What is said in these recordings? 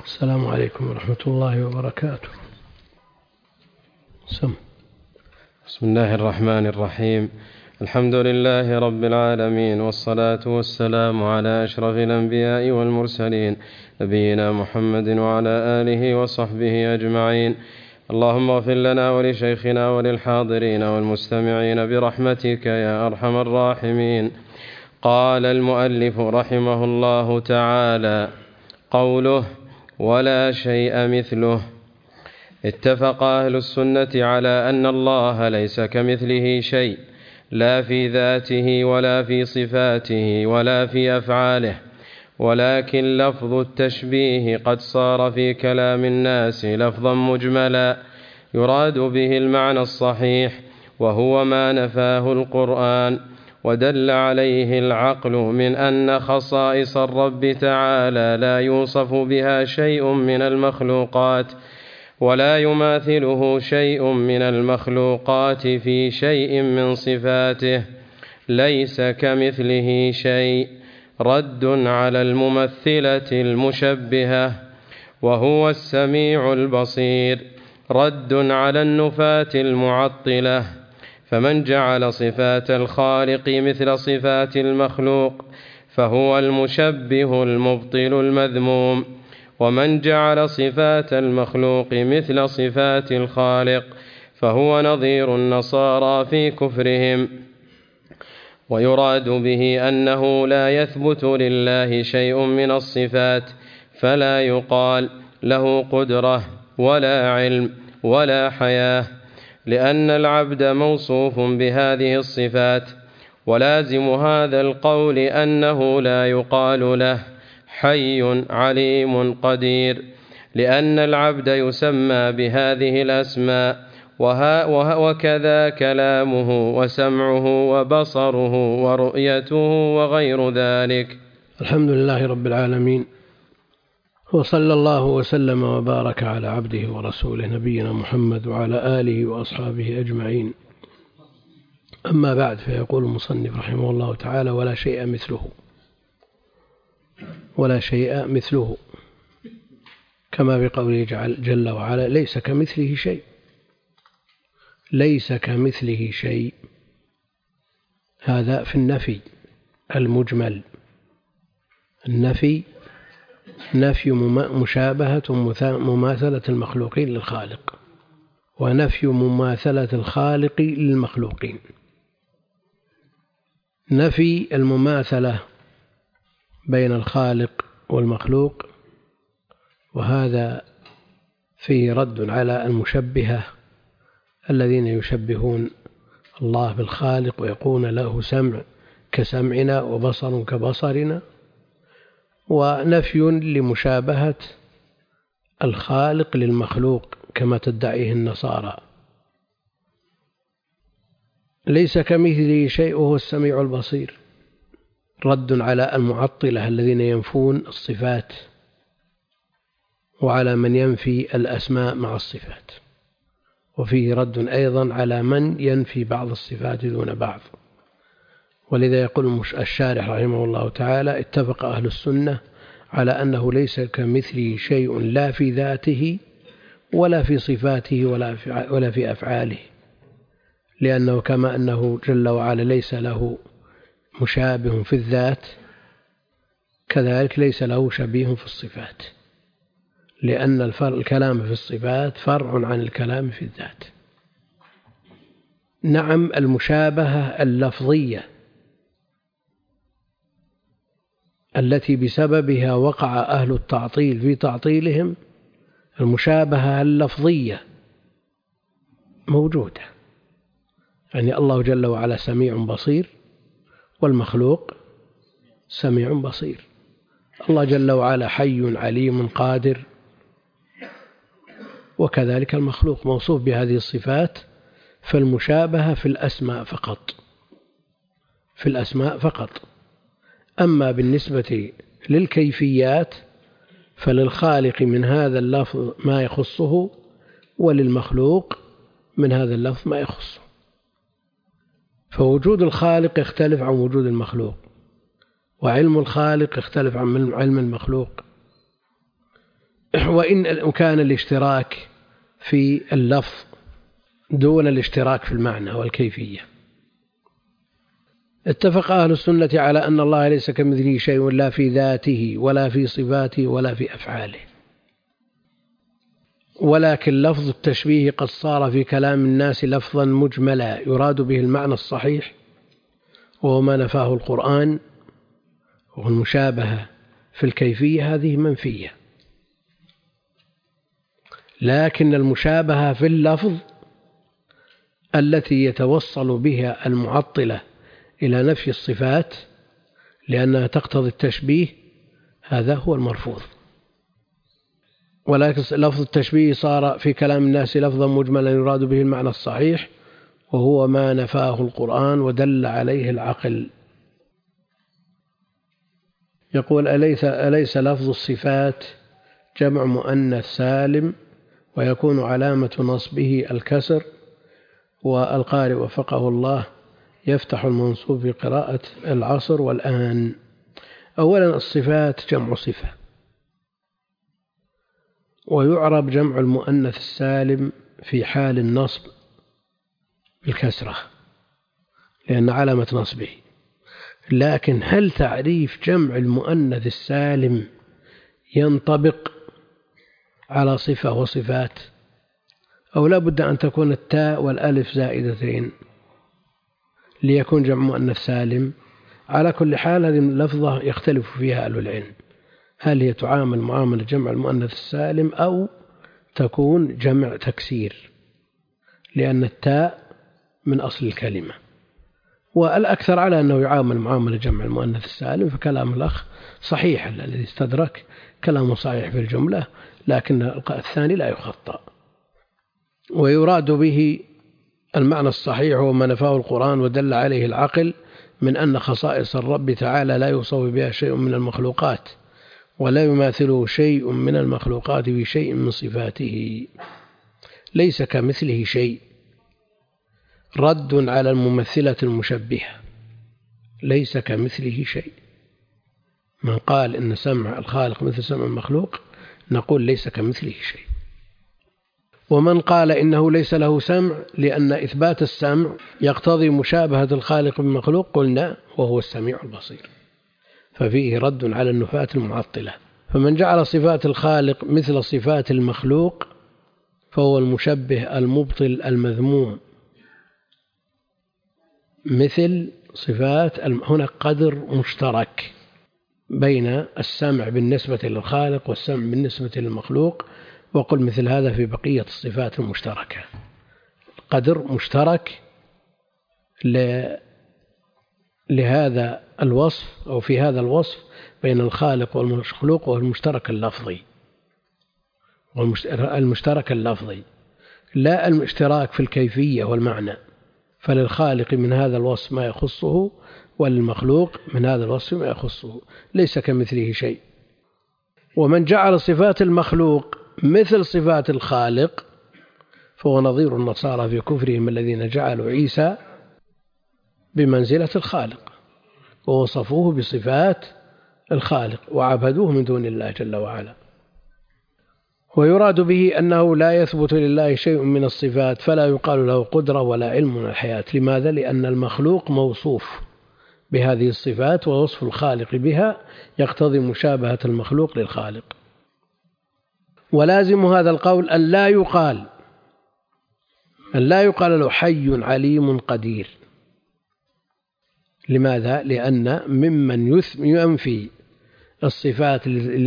السلام عليكم ورحمة الله وبركاته. بسم الله الرحمن الرحيم. الحمد لله رب العالمين، والصلاة والسلام على أشرف الأنبياء والمرسلين، نبينا محمد وعلى آله وصحبه أجمعين. اللهم اغفر لنا ولشيخنا وللحاضرين والمستمعين برحمتك يا أرحم الراحمين. قال المؤلف رحمه الله تعالى: قوله ولا شيء مثله. اتفق أهل السنة على أن الله ليس كمثله شيء، لا في ذاته ولا في صفاته ولا في أفعاله، ولكن لفظ التشبيه قد صار في كلام الناس لفظا مجملا يراد به المعنى الصحيح، وهو ما نفاه القرآن ودل عليه العقل من أن خصائص الرب تعالى لا يوصف بها شيء من المخلوقات، ولا يماثله شيء من المخلوقات في شيء من صفاته. ليس كمثله شيء رد على الممثلة المشبهة، وهو السميع البصير رد على النفاة المعطلة. فمن جعل صفات الخالق مثل صفات المخلوق فهو المشبه المبطل المذموم، ومن جعل صفات المخلوق مثل صفات الخالق فهو نظير النصارى في كفرهم. ويراد به أنه لا يثبت لله شيء من الصفات، فلا يقال له قدرة ولا علم ولا حياة، لأن العبد موصوف بهذه الصفات. ولازم هذا القول أنه لا يقال له حي عليم قدير، لأن العبد يسمى بهذه الأسماء، وكذا كلامه وسمعه وبصره ورؤيته وغير ذلك. الحمد لله رب العالمين، وصلى الله وسلم وبارك على عبده ورسوله نبينا محمد وعلى آله وأصحابه أجمعين. أما بعد، فيقول المصنف رحمه الله تعالى: ولا شيء مثله. ولا شيء مثله، كما بقوله جل وعلا: ليس كمثله شيء. ليس كمثله شيء، هذا في النفي المجمل. النفي نفي مشابهة مماثلة المخلوقين للخالق، ونفي مماثلة الخالق للمخلوقين. نفي المماثلة بين الخالق والمخلوق، وهذا فيه رد على المشبهة الذين يشبهون الله بالخالق ويقولون له سمع كسمعنا وبصر كبصرنا، ونفي لمشابهة الخالق للمخلوق كما تدعيه النصارى. ليس كمثله شيء وهو السميع البصير، رد على المعطلة الذين ينفون الصفات، وعلى من ينفي الأسماء مع الصفات، وفيه رد أيضا على من ينفي بعض الصفات دون بعض. ولذا يقول الشارح رحمه الله تعالى: اتفق أهل السنة على أنه ليس كمثله شيء، لا في ذاته ولا في صفاته ولا في أفعاله، لأنه كما أنه جل وعلا ليس له مشابه في الذات، كذلك ليس له شبيه في الصفات، لأن الكلام في الصفات فرع عن الكلام في الذات. نعم، المشابهة اللفظية التي بسببها وقع أهل التعطيل في تعطيلهم، المشابهة اللفظية موجودة، يعني الله جل وعلا سميع بصير، والمخلوق سميع بصير. الله جل وعلا حي عليم قادر، وكذلك المخلوق موصوف بهذه الصفات، فالمشابهة في الأسماء فقط، في الأسماء فقط. أما بالنسبة للكيفيات فللخالق من هذا اللفظ ما يخصه، وللمخلوق من هذا اللفظ ما يخصه. فوجود الخالق يختلف عن وجود المخلوق، وعلم الخالق يختلف عن علم المخلوق. وإن كان الاشتراك في اللفظ دون الاشتراك في المعنى والكيفية. اتفق أهل السنة على أن الله ليس كمثله شيء لا في ذاته ولا في صفاته ولا في أفعاله، ولكن لفظ التشبيه قد صار في كلام الناس لفظا مجملا يراد به المعنى الصحيح وهو ما نفاه القرآن، والمشابهة في الكيفية هذه منفية. لكن المشابهة في اللفظ التي يتوصل بها المعطلة إلى نفي الصفات لأنها تقتضي التشبيه هذا هو المرفوض. ولكن لفظ التشبيه صار في كلام الناس لفظا مجملا يراد به المعنى الصحيح وهو ما نفاه القرآن ودل عليه العقل. يقول أليس لفظ الصفات جمع مؤنث سالم ويكون علامة نصبه الكسر، والقارئ وفقه الله يفتح المنصوب في قراءة العصر والآن. أولا الصفات جمع صفة، ويعرب جمع المؤنث السالم في حال النصب بالكسرة لأن علامة نصبه. لكن هل تعريف جمع المؤنث السالم ينطبق على صفة وصفات، أو لا بد أن تكون التاء والألف زائدتين ليكون جمع مؤنث سالم؟ على كل حال هذه اللفظة يختلف فيها أهل العلم، هل هي تعامل معاملة جمع المؤنث السالم أو تكون جمع تكسير، لأن التاء من أصل الكلمة. والأكثر على أنه يعامل معاملة جمع المؤنث السالم، فكلام الأخ صحيح الذي استدرك كلامه صحيح في الجملة، لكن الثاني لا يخطأ. ويراد به المعنى الصحيح وما نفاه القرآن ودل عليه العقل من أن خصائص الرب تعالى لا يوصف بها شيء من المخلوقات ولا يماثله شيء من المخلوقات بشيء من صفاته، ليس كمثله شيء، رد على الممثلة المشبهة، ليس كمثله شيء. من قال إن سمع الخالق مثل سمع المخلوق نقول ليس كمثله شيء. ومن قال إنه ليس له سمع لأن إثبات السمع يقتضي مشابهة الخالق بالمخلوق قلنا وهو السميع البصير، ففيه رد على النفاة المعطلة. فمن جعل صفات الخالق مثل صفات المخلوق فهو المشبه المبطل المذموم. مثل صفات هنا قدر مشترك بين السمع بالنسبة للخالق والسمع بالنسبة للمخلوق، وقل مثل هذا في بقية الصفات المشتركة. قدر مشترك لهذا الوصف أو في هذا الوصف بين الخالق والمخلوق، وهو المشترك اللفظي، المشترك اللفظي لا الاشتراك في الكيفية والمعنى. فللخالق من هذا الوصف ما يخصه وللمخلوق من هذا الوصف ما يخصه، ليس كمثله شيء. ومن جعل صفات المخلوق مثل صفات الخالق فهو نظير النصارى في كفرهم الذين جعلوا عيسى بمنزلة الخالق ووصفوه بصفات الخالق وعبدوه من دون الله جل وعلا. ويراد به أنه لا يثبت لله شيء من الصفات فلا يقال له قدرة ولا علم من الحياة. لماذا؟ لأن المخلوق موصوف بهذه الصفات ووصف الخالق بها يقتضي مشابهة المخلوق للخالق. ولازم هذا القول أن لا يقال له حي عليم قدير. لماذا؟ لأن ممن ينفي الصفات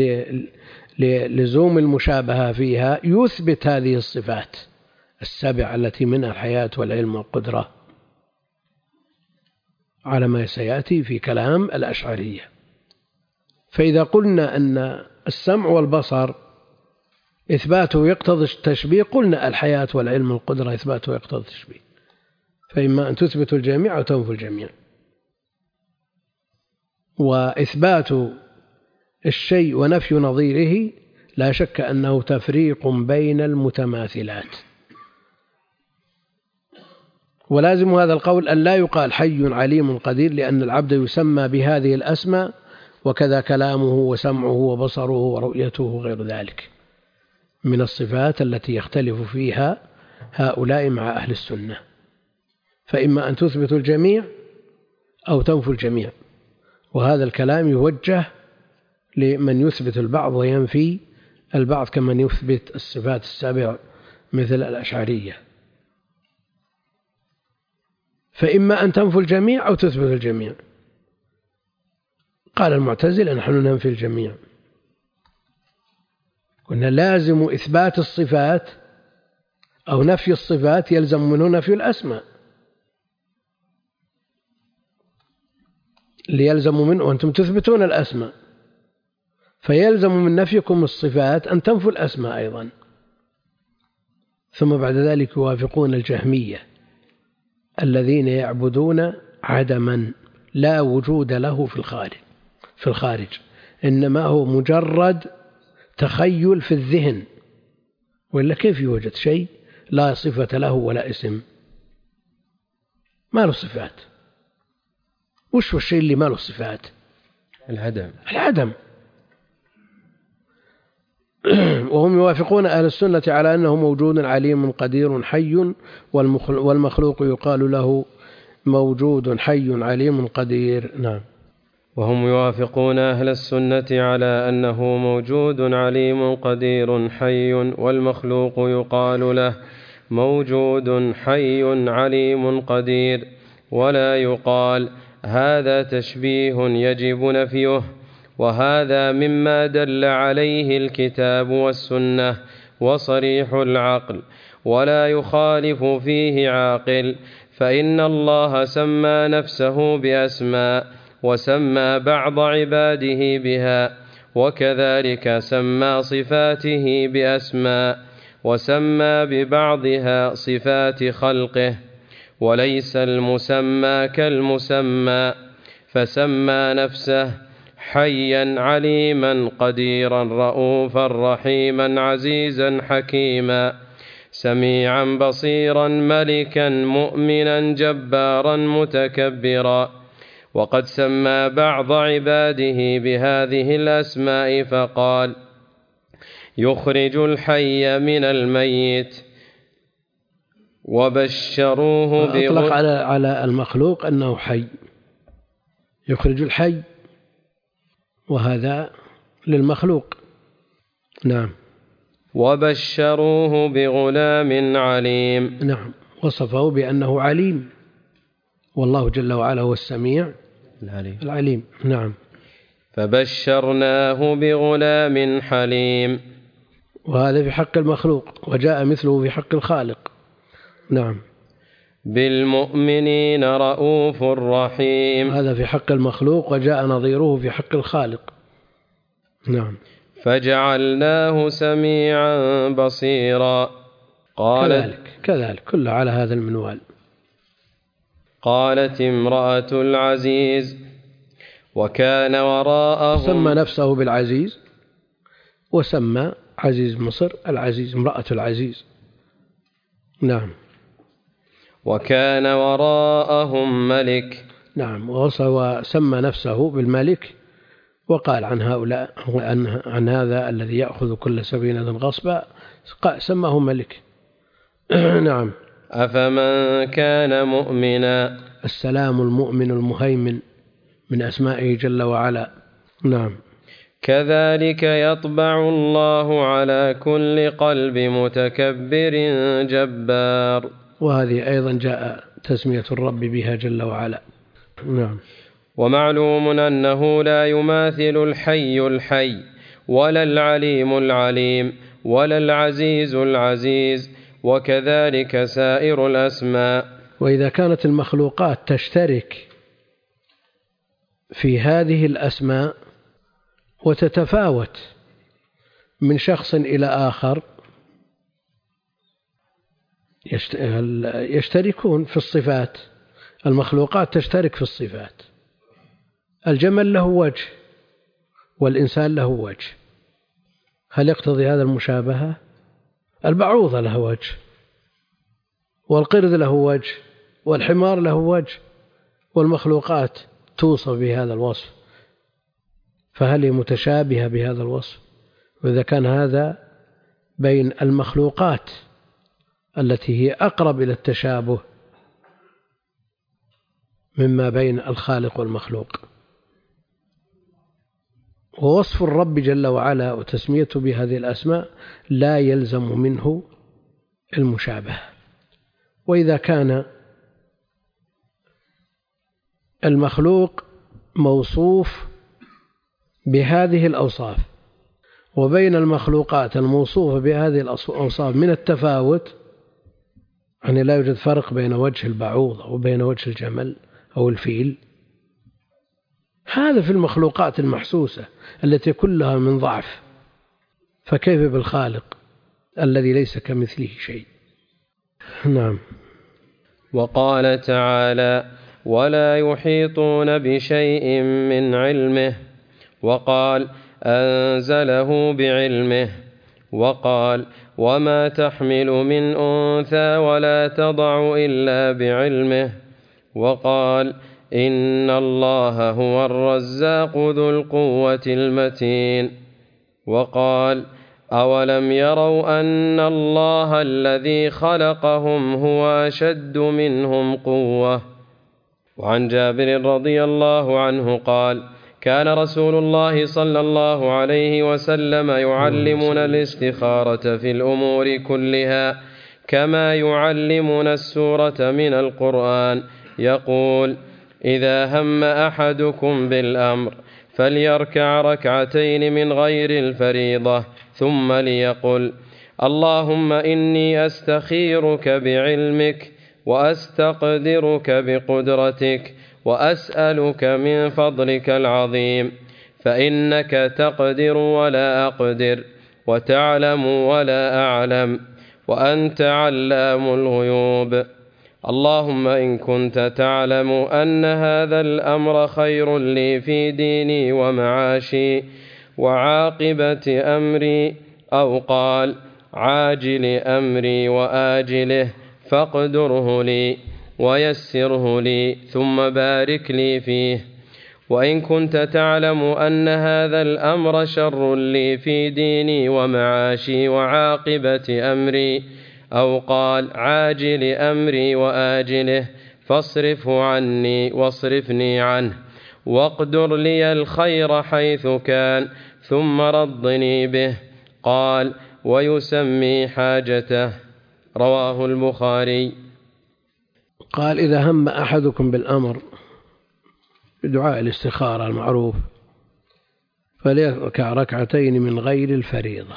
لزوم المشابهة فيها يثبت هذه الصفات السبع التي منها الحياة والعلم والقدرة على ما سيأتي في كلام الأشعرية. فإذا قلنا أن السمع والبصر إثباته يقتضي التشبيه قلنا الحياة والعلم والقدرة إثباته يقتضي التشبيه، فإما أن تثبت الجميع أو تنفي الجميع. وإثبات الشيء ونفي نظيره لا شك أنه تفريق بين المتماثلات. ولازم هذا القول أن لا يقال حي عليم قدير، لأن العبد يسمى بهذه الأسماء وكذا كلامه وسمعه وبصره ورؤيته وغير ذلك. من الصفات التي يختلف فيها هؤلاء مع أهل السنة، فإما أن تثبت الجميع أو تنفي الجميع، وهذا الكلام يوجه لمن يثبت البعض وينفي البعض كمن يثبت الصفات السابعة مثل الأشعرية. فإما أن تنفي الجميع أو تثبت الجميع. قال المعتزلة نحن ننفي الجميع، قلنا لازم إثبات الصفات أو نفي الصفات يلزم منه نفي الأسماء، ليلزم منه أنتم تثبتون الأسماء، فيلزم من نفيكم الصفات أن تنفوا الأسماء أيضا. ثم بعد ذلك يوافقون الجهمية الذين يعبدون عدما لا وجود له في الخارج، إنما هو مجرد تخيل في الذهن، وإلا كيف يوجد شيء لا صفة له ولا اسم؟ ما له صفات. وش هو الشيء اللي ما له صفات؟ العدم. وهم يوافقون أهل السنة على أنه موجود عليم قدير حي، والمخلوق يقال له موجود حي عليم قدير. نعم. وهم يوافقون أهل السنة على أنه موجود عليم قدير حي، والمخلوق يقال له موجود حي عليم قدير، ولا يقال هذا تشبيه يجب نفيه، وهذا مما دل عليه الكتاب والسنة وصريح العقل، ولا يخالف فيه عاقل، فإن الله سمى نفسه بأسماء وسمى بعض عباده بها، وكذلك سمى صفاته بأسماء وسمى ببعضها صفات خلقه، وليس المسمى كالمسمى، فسمى نفسه حيا عليما قديرا رؤوفا رحيما عزيزا حكيما سميعا بصيرا ملكا مؤمنا جبارا متكبرا. وقد سمى بعض عباده بهذه الأسماء فقال: يخرج الحي من الميت، وبشروه أطلق على المخلوق أنه حي، يخرج الحي، وهذا للمخلوق. نعم. وبشروه بغلام عليم. نعم، وصفه بأنه عليم، والله جل وعلا هو السميع العليم. نعم. فبشرناه بغلام حليم، وهذا في حق المخلوق، وجاء مثله في حق الخالق. نعم. بالمؤمنين رؤوف رحيم، هذا في حق المخلوق، وجاء نظيره في حق الخالق. نعم. فجعلناه سميعا بصيرا. كذلك كله على هذا المنوال. قالت امرأة العزيز وكان وراءهم، سمى نفسه بالعزيز، وسمى عزيز مصر العزيز، امرأة العزيز. نعم. وكان وراءهم ملك. نعم، وسمى نفسه بالملك، وقال عن هؤلاء عن هذا الذي يأخذ كل سفينة غصبا سماه ملك. نعم. أفمن كان مؤمنا. السلام المؤمن المهيمن من أسمائه جل وعلا. نعم. كذلك يطبع الله على كل قلب متكبر جبار. وهذه أيضا جاء تسمية الرب بها جل وعلا. نعم. ومعلوم أنه لا يماثل الحي ولا العليم العليم ولا العزيز العزيز، وكذلك سائر الأسماء. وإذا كانت المخلوقات تشترك في هذه الأسماء وتتفاوت من شخص إلى آخر، يشتركون في الصفات، المخلوقات تشترك في الصفات. الجمل له وجه والإنسان له وجه، هل يقتضي هذا المشابهة؟ البعوضة له وجه، والقرد له وجه، والحمار له وجه، والمخلوقات توصف بهذا الوصف، فهل هي متشابهة بهذا الوصف؟ وإذا كان هذا بين المخلوقات التي هي أقرب إلى التشابه مما بين الخالق والمخلوق. ووصف الرب جل وعلا وتسميته بهذه الأسماء لا يلزم منه المشابهة. وإذا كان المخلوق موصوف بهذه الأوصاف وبين المخلوقات الموصوفة بهذه الأوصاف من التفاوت، يعني لا يوجد فرق بين وجه البعوض وبين وجه الجمل أو الفيل، هذا في المخلوقات المحسوسة التي كلها من ضعف، فكيف بالخالق الذي ليس كمثله شيء؟ نعم. وقال تعالى: ولا يحيطون بشيء من علمه. وقال: أنزله بعلمه. وقال: وما تحمل من أنثى ولا تضع إلا بعلمه. وقال: إن الله هو الرزاق ذو القوة المتين. وقال: أولم يروا أن الله الذي خلقهم هو أشد منهم قوة. وعن جابر رضي الله عنه قال: كان رسول الله صلى الله عليه وسلم يعلمنا الاستخارة في الأمور كلها كما يعلمنا السورة من القرآن، يقول: إذا هم أحدكم بالأمر فليركع ركعتين من غير الفريضة، ثم ليقل: اللهم إني أستخيرك بعلمك وأستقدرك بقدرتك وأسألك من فضلك العظيم، فإنك تقدر ولا أقدر وتعلم ولا أعلم وأنت علام الغيوب. اللهم إن كنت تعلم أن هذا الأمر خير لي في ديني ومعاشي وعاقبة أمري، أو قال عاجل أمري وآجله، فاقدره لي ويسره لي ثم بارك لي فيه. وإن كنت تعلم أن هذا الأمر شر لي في ديني ومعاشي وعاقبة أمري، أو قال عاجل أمري وآجله، فاصرفه عني واصرفني عنه، واقدر لي الخير حيث كان، ثم رضني به. قال: ويسمي حاجته. رواه البخاري. قال: إذا هم أحدكم بالأمر، بدعاء الاستخارة المعروف، فليركع ركعتين من غير الفريضة،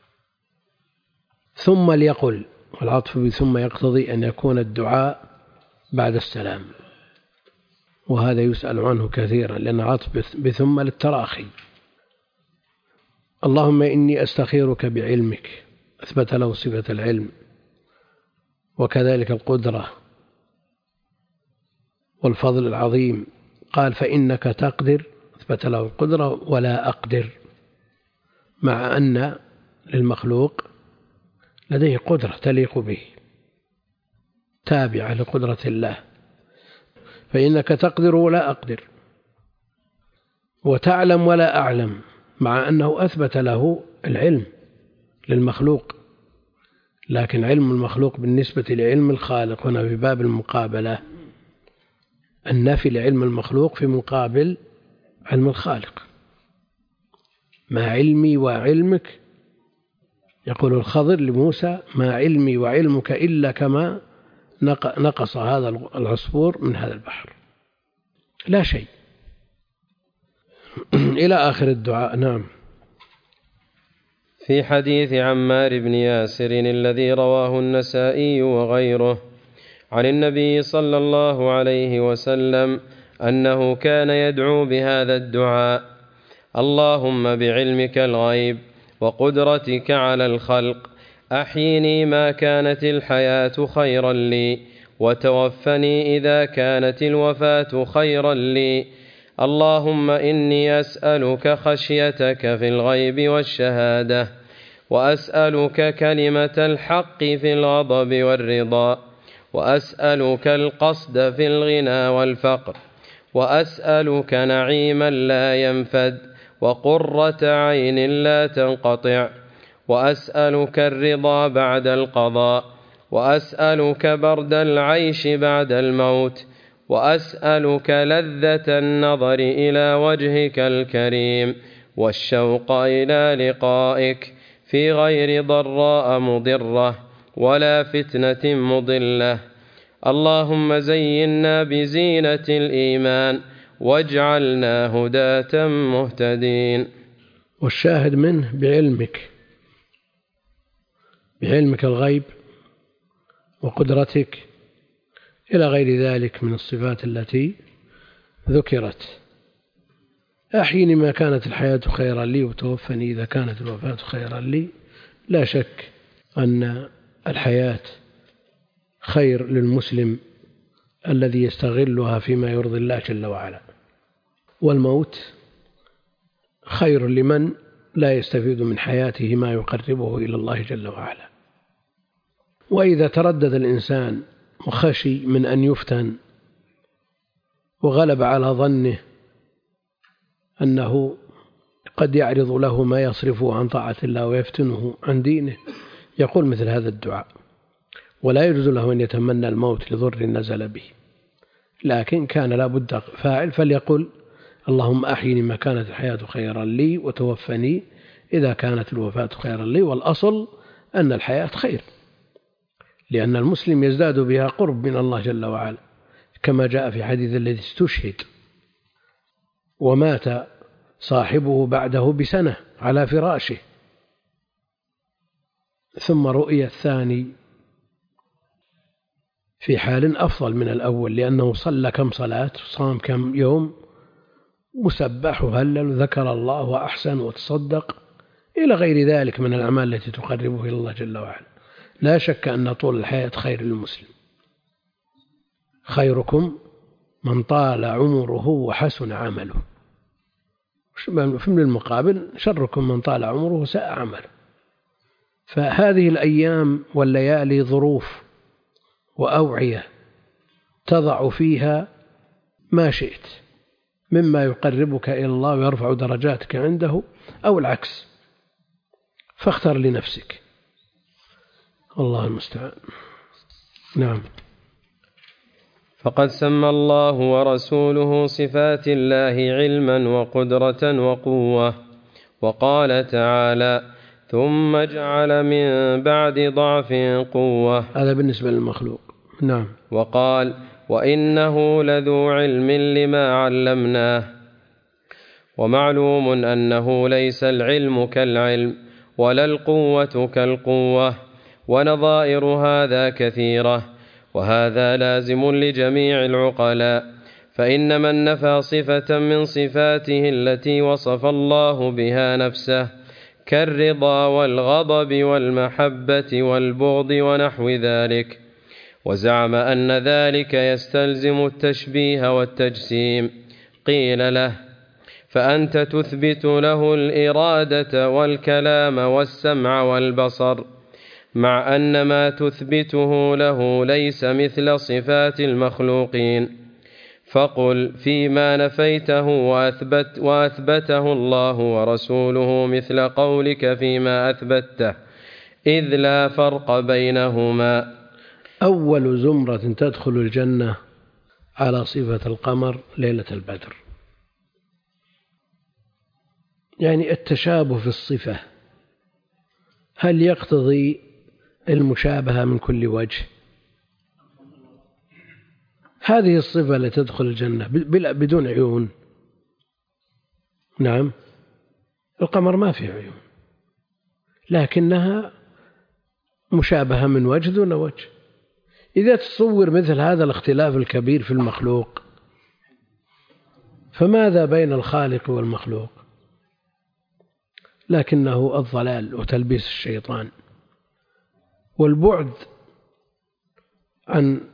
ثم ليقل، والعطف بثم يقتضي أن يكون الدعاء بعد السلام، وهذا يسأل عنه كثيرا لأن عطف بثم للتراخي. اللهم إني أستخيرك بعلمك، أثبت له صفة العلم، وكذلك القدرة والفضل العظيم. قال: فإنك تقدر، أثبت له القدرة، ولا أقدر، مع أن للمخلوق لديه قدرة تليق به تابعة لقدرة الله، فإنك تقدر ولا أقدر، وتعلم ولا أعلم، مع أنه أثبت له العلم للمخلوق، لكن علم المخلوق بالنسبة لعلم الخالق هنا في باب المقابلة، النفي لعلم المخلوق في مقابل علم الخالق. ما علمي وعلمك، يقول الخضر لموسى: ما علمي وعلمك إلا كما نقص هذا العصفور من هذا البحر، لا شيء، إلى آخر الدعاء. نعم. في حديث عمار بن ياسر الذي رواه النسائي وغيره عن النبي صلى الله عليه وسلم أنه كان يدعو بهذا الدعاء: اللهم بعلمك الغيب وقدرتك على الخلق أحيني ما كانت الحياة خيرا لي، وتوفني إذا كانت الوفاة خيرا لي. اللهم إني أسألك خشيتك في الغيب والشهادة، وأسألك كلمة الحق في الغضب والرضا، وأسألك القصد في الغنى والفقر، وأسألك نعيما لا ينفد وقرة عين لا تنقطع، وأسألك الرضا بعد القضاء، وأسألك برد العيش بعد الموت، وأسألك لذة النظر إلى وجهك الكريم والشوق إلى لقائك في غير ضراء مضرة ولا فتنة مضلة. اللهم زينا بزينة الإيمان واجعلنا هداة مهتدين. والشاهد منه بعلمك الغيب وقدرتك إلى غير ذلك من الصفات التي ذكرت. أحيني ما كانت الحياة خيرا لي وتوفني إذا كانت الوفاة خيرا لي. لا شك أن الحياة خير للمسلم الذي يستغلها فيما يرضي الله جل وعلا، والموت خير لمن لا يستفيد من حياته ما يقربه إلى الله جل وعلا. وإذا تردد الإنسان وخشي من أن يفتن وغلب على ظنه أنه قد يعرض له ما يصرفه عن طاعة الله ويفتنه عن دينه، يقول مثل هذا الدعاء. ولا يجوز له أن يتمنى الموت لضر نزل به، لكن كان لا بد فاعل فليقل اللهم أحيني ما كانت الحياة خيرا لي وتوفني إذا كانت الوفاة خيرا لي. والأصل أن الحياة خير، لأن المسلم يزداد بها قرب من الله جل وعلا، كما جاء في حديث الذي استشهد ومات صاحبه بعده بسنة على فراشه، ثم رؤي الثاني في حال أفضل من الأول، لأنه صلى كم صلاة، صام كم يوم، وسبح وهلل وذكر الله وأحسن وتصدق إلى غير ذلك من الأعمال التي تقربه إلى الله جل وعلا. لا شك أن طول الحياة خير للمسلم. خيركم من طال عمره وحسن عمله، في المقابل شركم من طال عمره وساء عمله. فهذه الأيام والليالي ظروف وأوعية تضع فيها ما شئت مما يقربك إلى الله ويرفع درجاتك عنده أو العكس، فاختر لنفسك. الله المستعان. نعم. فقد سمى الله ورسوله صفات الله علما وقدرة وقوة، وقال تعالى ثم جعل من بعد ضعف قوة. هذا بالنسبة للمخلوق. نعم. وقال وإنه لذو علم لما علمناه. ومعلوم أنه ليس العلم كالعلم ولا القوة كالقوة، ونظائر هذا كثيرة، وهذا لازم لجميع العقلاء. فإن من نفى صفة من صفاته التي وصف الله بها نفسه كالرضا والغضب والمحبة والبغض ونحو ذلك، وزعم أن ذلك يستلزم التشبيه والتجسيم، قيل له فأنت تثبت له الإرادة والكلام والسمع والبصر، مع أن ما تثبته له ليس مثل صفات المخلوقين. فقل فيما نفيته وأثبته الله ورسوله مثل قولك فيما أثبته، إذ لا فرق بينهما. أول زمرة تدخل الجنة على صفة القمر ليلة البدر، يعني التشابه في الصفة هل يقتضي المشابهة من كل وجه؟ هذه الصفة التي تدخل الجنة بدون عيون. نعم، القمر ما فيه عيون، لكنها مشابهة من وجه دون وجه. إذا تصور مثل هذا الاختلاف الكبير في المخلوق، فماذا بين الخالق والمخلوق؟ لكنه الضلال وتلبيس الشيطان والبعد عن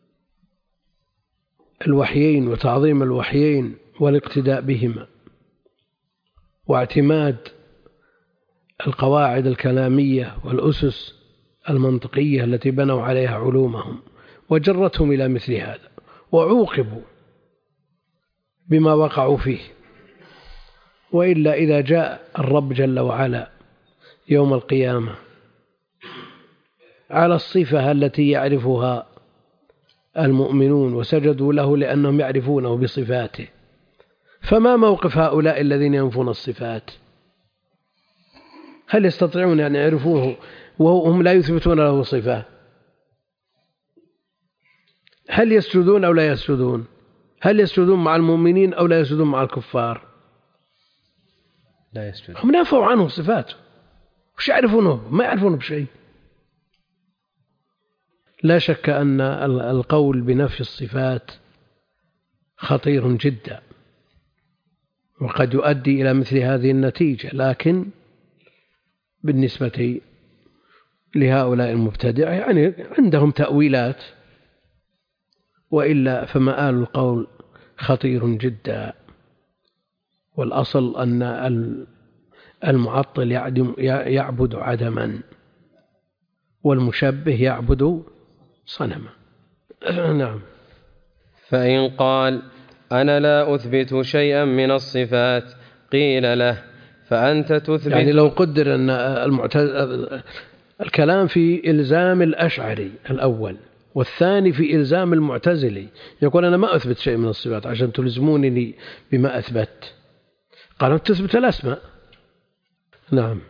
الوحيين وتعظيم الوحيين والاقتداء بهما، واعتماد القواعد الكلامية والأسس المنطقية التي بنوا عليها علومهم، وجرتهم إلى مثل هذا، وعوقبوا بما وقعوا فيه. وإلا إذا جاء الرب جل وعلا يوم القيامة على الصفة التي يعرفها المؤمنون وسجدوا له لأنهم يعرفونه بصفاته، فما موقف هؤلاء الذين ينفون الصفات؟ هل يستطيعون أن يعرفوه وهم لا يثبتون له صفة؟ هل يسجدون أو لا يسجدون؟ هل يسجدون مع المؤمنين أو لا يسجدون مع الكفار؟ لا يسجدون. هم نفوا عنه صفاته، وش يعرفونه؟ ما يعرفونه بشيء. لا شك أن القول بنفي الصفات خطير جدا وقد يؤدي إلى مثل هذه النتيجة، لكن بالنسبة لهؤلاء المبتدعة يعني عندهم تأويلات، وإلا فمآل القول خطير جدا. والأصل أن المعطل يعبد عدما والمشبه يعبد صنما. نعم. فإن قال أنا لا أثبت شيئا من الصفات قيل له فأنت تثبت. يعني لو قدر أن الكلام في إلزام الأشعري الأول والثاني في إلزام المعتزلي، يقول أنا ما أثبت شيء من الصفات عشان تلزمونني بما أثبت، قالوا تثبت الأسماء. نعم.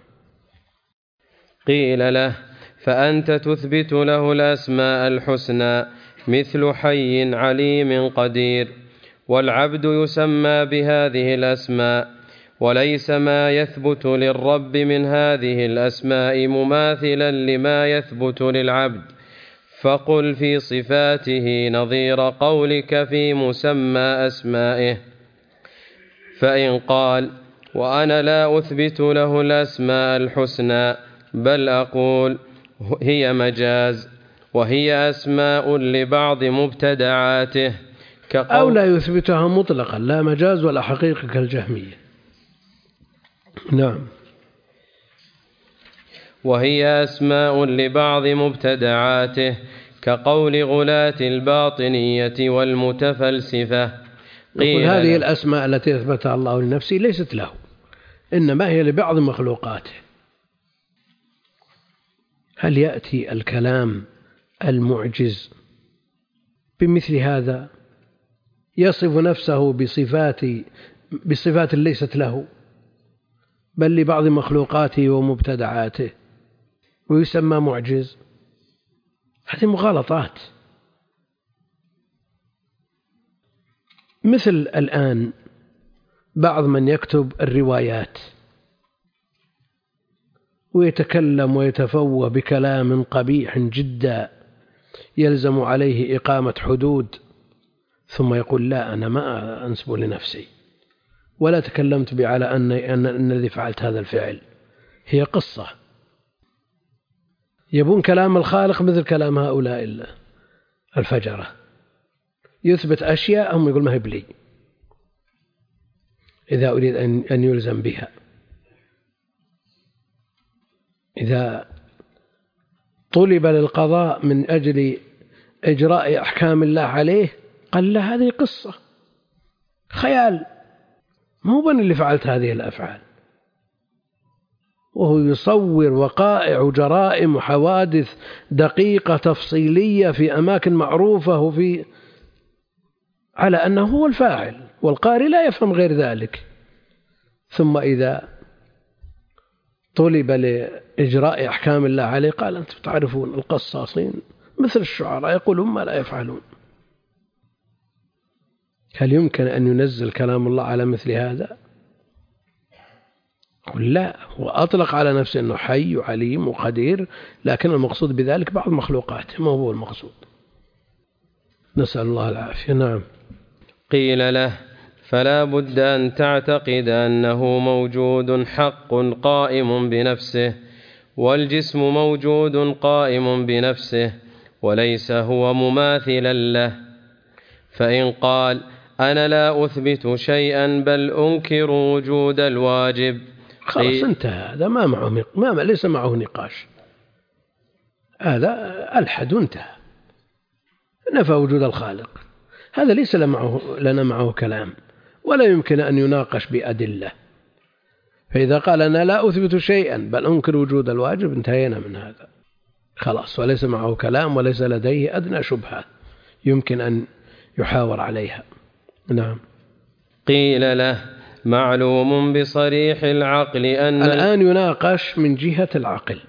قيل له فأنت تثبت له الأسماء الحسنى مثل حي عليم قدير، والعبد يسمى بهذه الأسماء، وليس ما يثبت للرب من هذه الأسماء مماثلا لما يثبت للعبد، فقل في صفاته نظير قولك في مسمى أسمائه. فإن قال وأنا لا أثبت له الأسماء الحسنى بل أقول هي مجاز وهي أسماء لبعض مبتدعاته أو لا يثبتها مطلقا لا مجاز ولا حقيقة كالجهمية. نعم. وهي أسماء لبعض مبتدعاته كقول غلاة الباطنية والمتفلسفة. قيل هذه الأسماء التي أثبتها الله لنفسه ليست له، إنما هي لبعض مخلوقاته. هل يأتي الكلام المعجز بمثل هذا يصف نفسه بصفات ليست له بل لبعض مخلوقاته ومبتدعاته ويسمى معجز؟ هذه مغالطات. مثل الآن بعض من يكتب الروايات ويتكلم ويتفوه بكلام قبيح جدا يلزم عليه إقامة حدود، ثم يقول لا أنا ما أنسب لنفسي ولا تكلمت على أن الذي فعلت هذا الفعل، هي قصة. يبون كلام الخالق مثل كلام هؤلاء الفجرة، يثبت أشياء هم يقول ما هي بلي إذا أريد أن يلزم بها. إذا طلب للقضاء من أجل إجراء أحكام الله عليه قال له هذه قصة خيال، ما هو أنا اللي فعلت هذه الأفعال، وهو يصور وقائع وجرائم وحوادث دقيقة تفصيلية في أماكن معروفة على أنه هو الفاعل، والقارئ لا يفهم غير ذلك. ثم إذا طلب لإجراء أحكام الله عليه قال أنتم تعرفون القصاصين مثل الشعراء يقولون ما لا يفعلون. هل يمكن أن ينزل كلام الله على مثل هذا؟ قل لا، هو أطلق على نفسه أنه حي وعليم وقدير، لكن المقصود بذلك بعض مخلوقاته، ما هو المقصود. نسأل الله العافية. نعم. قيل له فلا بد أن تعتقد أنه موجود حق قائم بنفسه، والجسم موجود قائم بنفسه وليس هو مماثلا له. فإن قال أنا لا أثبت شيئا بل أنكر وجود الواجب خلاص انتهى، هذا ما ليس معه نقاش، هذا ألحد وانتهى، نفى وجود الخالق، هذا ليس لنا معه كلام ولا يمكن أن يناقش بأدلة. فإذا قال أنا لا أثبت شيئا بل أنكر وجود الواجب انتهينا من هذا خلاص، وليس معه كلام وليس لديه أدنى شبهة يمكن أن يحاور عليها. نعم. قيل له معلوم بصريح العقل أن الآن يناقش من جهة العقل،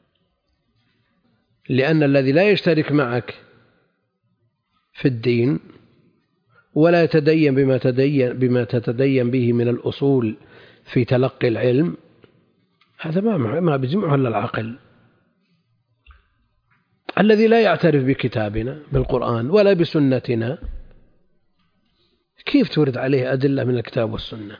لأن الذي لا يشترك معك في الدين ولا يتدين بما تتدين به من الأصول في تلقي العلم، هذا ما بيجمعه إلا العقل. الذي لا يعترف بكتابنا بالقرآن ولا بسنتنا كيف تورد عليه أدلة من الكتاب والسنة؟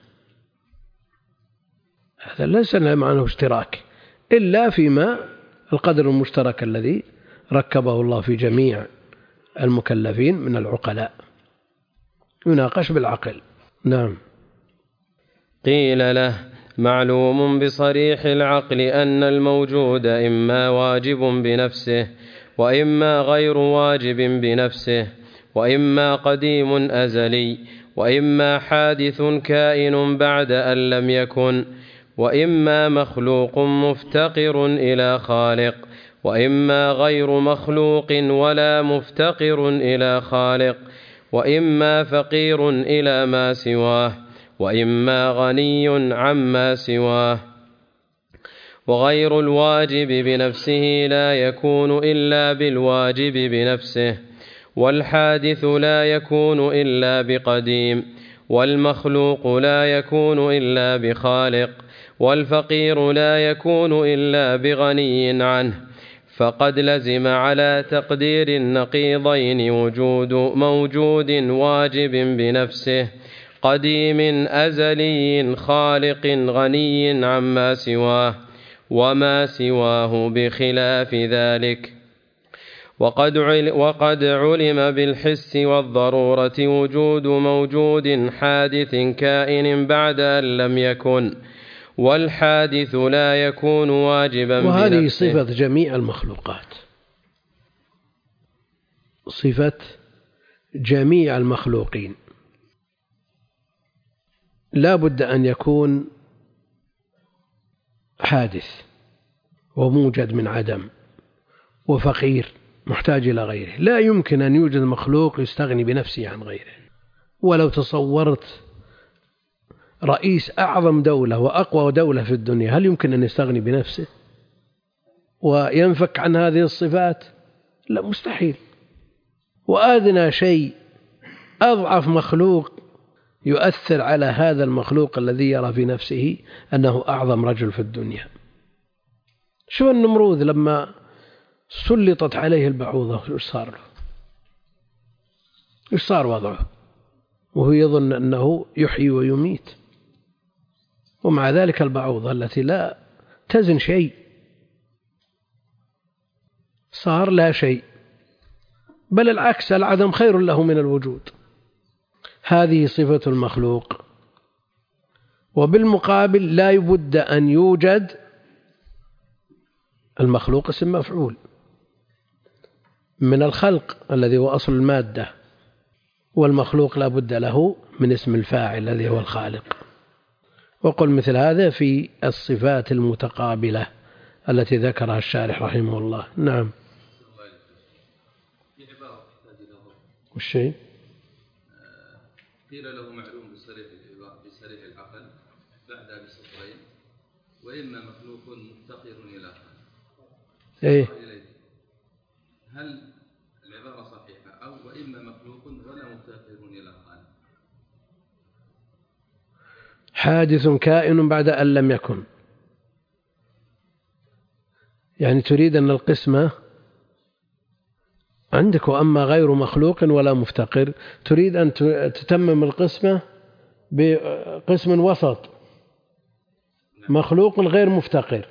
هذا ليس معناه اشتراك إلا فيما القدر المشترك الذي ركبه الله في جميع المكلفين من العقلاء، يناقش بالعقل. نعم. قيل له معلوم بصريح العقل أن الموجود إما واجب بنفسه وإما غير واجب بنفسه، وإما قديم أزلي، وإما حادث كائن بعد أن لم يكن، وإما مخلوق مفتقر إلى خالق، وإما غير مخلوق ولا مفتقر إلى خالق، وإما فقير إلى ما سواه، وإما غني عما سواه. وغير الواجب بنفسه لا يكون إلا بالواجب بنفسه، والحادث لا يكون إلا بقديم، والمخلوق لا يكون إلا بخالق، والفقير لا يكون إلا بغني عنه. فقد لزم على تقدير النقيضين وجود موجود واجب بنفسه قديم أزلي خالق غني عما سواه، وما سواه بخلاف ذلك. وقد علم بالحس والضرورة وجود موجود حادث كائن بعد أن لم يكن، والحادث لا يكون واجبا بنفسه. وهذه صفة جميع المخلوقات، صفة جميع المخلوقين، لا بد أن يكون حادث وموجد من عدم وفقير محتاج إلى غيره. لا يمكن أن يوجد مخلوق يستغني بنفسه عن غيره. ولو تصورت رئيس أعظم دولة وأقوى دولة في الدنيا، هل يمكن أن يستغني بنفسه وينفك عن هذه الصفات؟ لا، مستحيل. وأدنى شيء أضعف مخلوق يؤثر على هذا المخلوق الذي يرى في نفسه أنه أعظم رجل في الدنيا. شو النمرود لما سلطت عليه البعوضة إيش صار له؟ إيش صار وضعه؟ وهو يظن أنه يحيي ويميت، ومع ذلك البعوضة التي لا تزن شيء صار لا شيء، بل العكس، العدم خير له من الوجود. هذه صفة المخلوق. وبالمقابل لا بد أن يوجد المخلوق اسم مفعول من الخلق الذي هو أصل المادة، والمخلوق لا بد له من اسم الفاعل الذي هو الخالق. وقل مثل هذا في الصفات المتقابلة التي ذكرها الشارح رحمه الله. نعم. والشيء قيل له معلوم بصريح العقل بعد بسطرين، وإما مخلوق مفتقر إلى خالق. هل العبارة صحيحة أو وإما مخلوق ولا مفتقر إلى خالق؟ حادث كائن بعد أن لم يكن، يعني تريد أن القسمة عندك وأما غير مخلوق ولا مفتقر، تريد أن تتمم القسمة بقسم وسط، مخلوق غير مفتقر.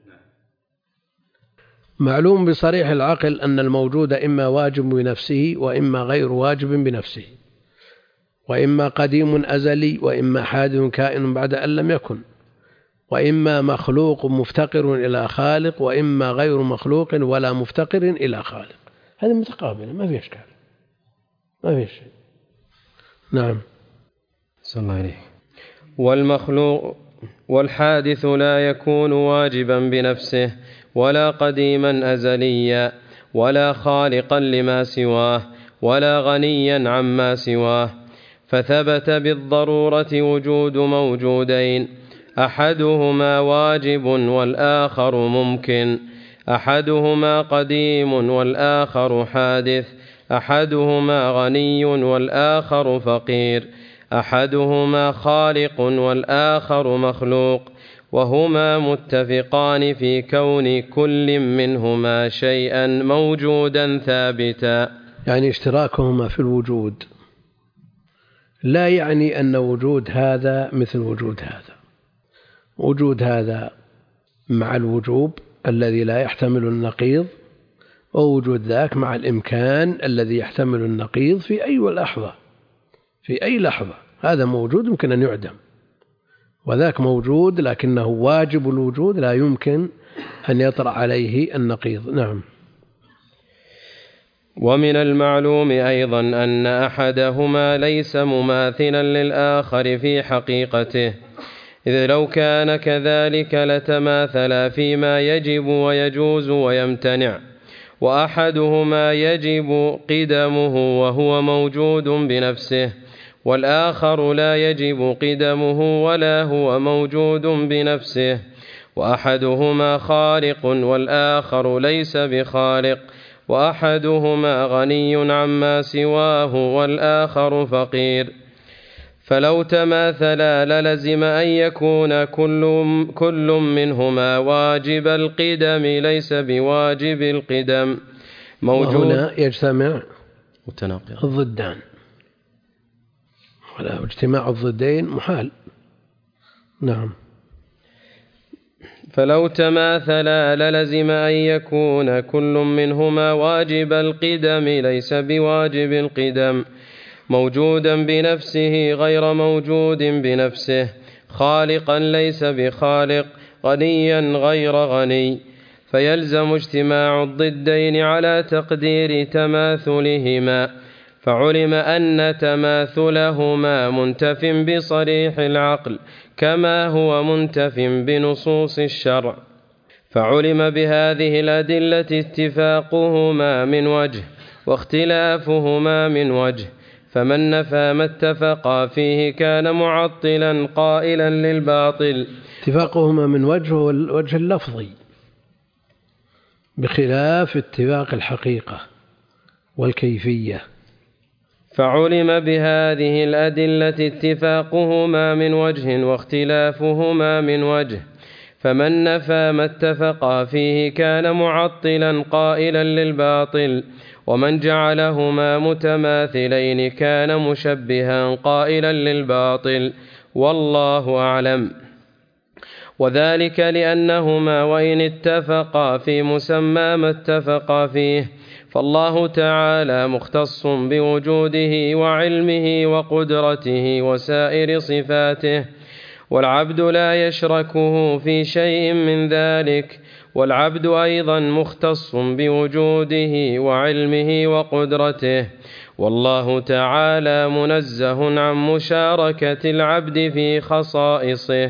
معلوم بصريح العقل أن الموجود إما واجب بنفسه وإما غير واجب بنفسه، وإما قديم أزلي، وإما حادث كائن بعد أن لم يكن، وإما مخلوق مفتقر إلى خالق، وإما غير مخلوق ولا مفتقر إلى خالق. هذه متقابلة، ما في إشكال، ما في شيء. نعم. صلى الله عليه. والمخلوق والحادث لا يكون واجبا بنفسه ولا قديما أزليا ولا خالقا لما سواه ولا غنيا عما سواه، فثبت بالضرورة وجود موجودين، أحدهما واجب والآخر ممكن، أحدهما قديم والآخر حادث، أحدهما غني والآخر فقير، أحدهما خالق والآخر مخلوق، وهما متفقان في كون كل منهما شيئا موجودا ثابتا. يعني اشتراكهما في الوجود لا يعني أن وجود هذا مثل وجود هذا، وجود هذا مع الوجوب الذي لا يحتمل النقيض، ووجود ذاك مع الإمكان الذي يحتمل النقيض في أي لحظة، في أي لحظة هذا موجود يمكن أن يعدم، وذاك موجود لكنه واجب الوجود لا يمكن أن يطرأ عليه النقيض. نعم. ومن المعلوم أيضا أن أحدهما ليس مماثلا للآخر في حقيقته، إذ لو كان كذلك لتماثلا فيما يجب ويجوز ويمتنع، وأحدهما يجب قدمه وهو موجود بنفسه، والآخر لا يجب قدمه ولا هو موجود بنفسه، وأحدهما خالق والآخر ليس بخالق، وأحدهما غني عما سواه والآخر فقير. فلو تماثلا للزم أن يكون كل منهما واجب القدم ليس بواجب القدم موجود. وهنا يجتمع متناقض الضدان، ولا اجتماع الضدين محال. نعم. فلو تماثلا للزم أن يكون كل منهما واجب القدم ليس بواجب القدم موجودا بنفسه غير موجود بنفسه، خالقا ليس بخالق، غنيا غير غني، فيلزم اجتماع الضدين على تقدير تماثلهما، فعلم أن تماثلهما منتف بصريح العقل كما هو منتف بنصوص الشرع، فعلم بهذه الأدلة اتفاقهما من وجه واختلافهما من وجه، فمن نفى ما اتفقا فيه كان معطلا قائلا للباطل. اتفاقهما من وجه هو الوجه اللفظي، بخلاف اتفاق الحقيقة والكيفية. فعلم بهذه الأدلة اتفاقهما من وجه واختلافهما من وجه، فمن نفى ما اتفقا فيه كان معطلا قائلا للباطل، ومن جعلهما متماثلين كان مشبها قائلا للباطل، والله أعلم. وذلك لأنهما وإن اتفقا في مسمى ما اتفقا فيه، فالله تعالى مختص بوجوده وعلمه وقدرته وسائر صفاته، والعبد لا يشركه في شيء من ذلك، والعبد أيضا مختص بوجوده وعلمه وقدرته، والله تعالى منزه عن مشاركة العبد في خصائصه.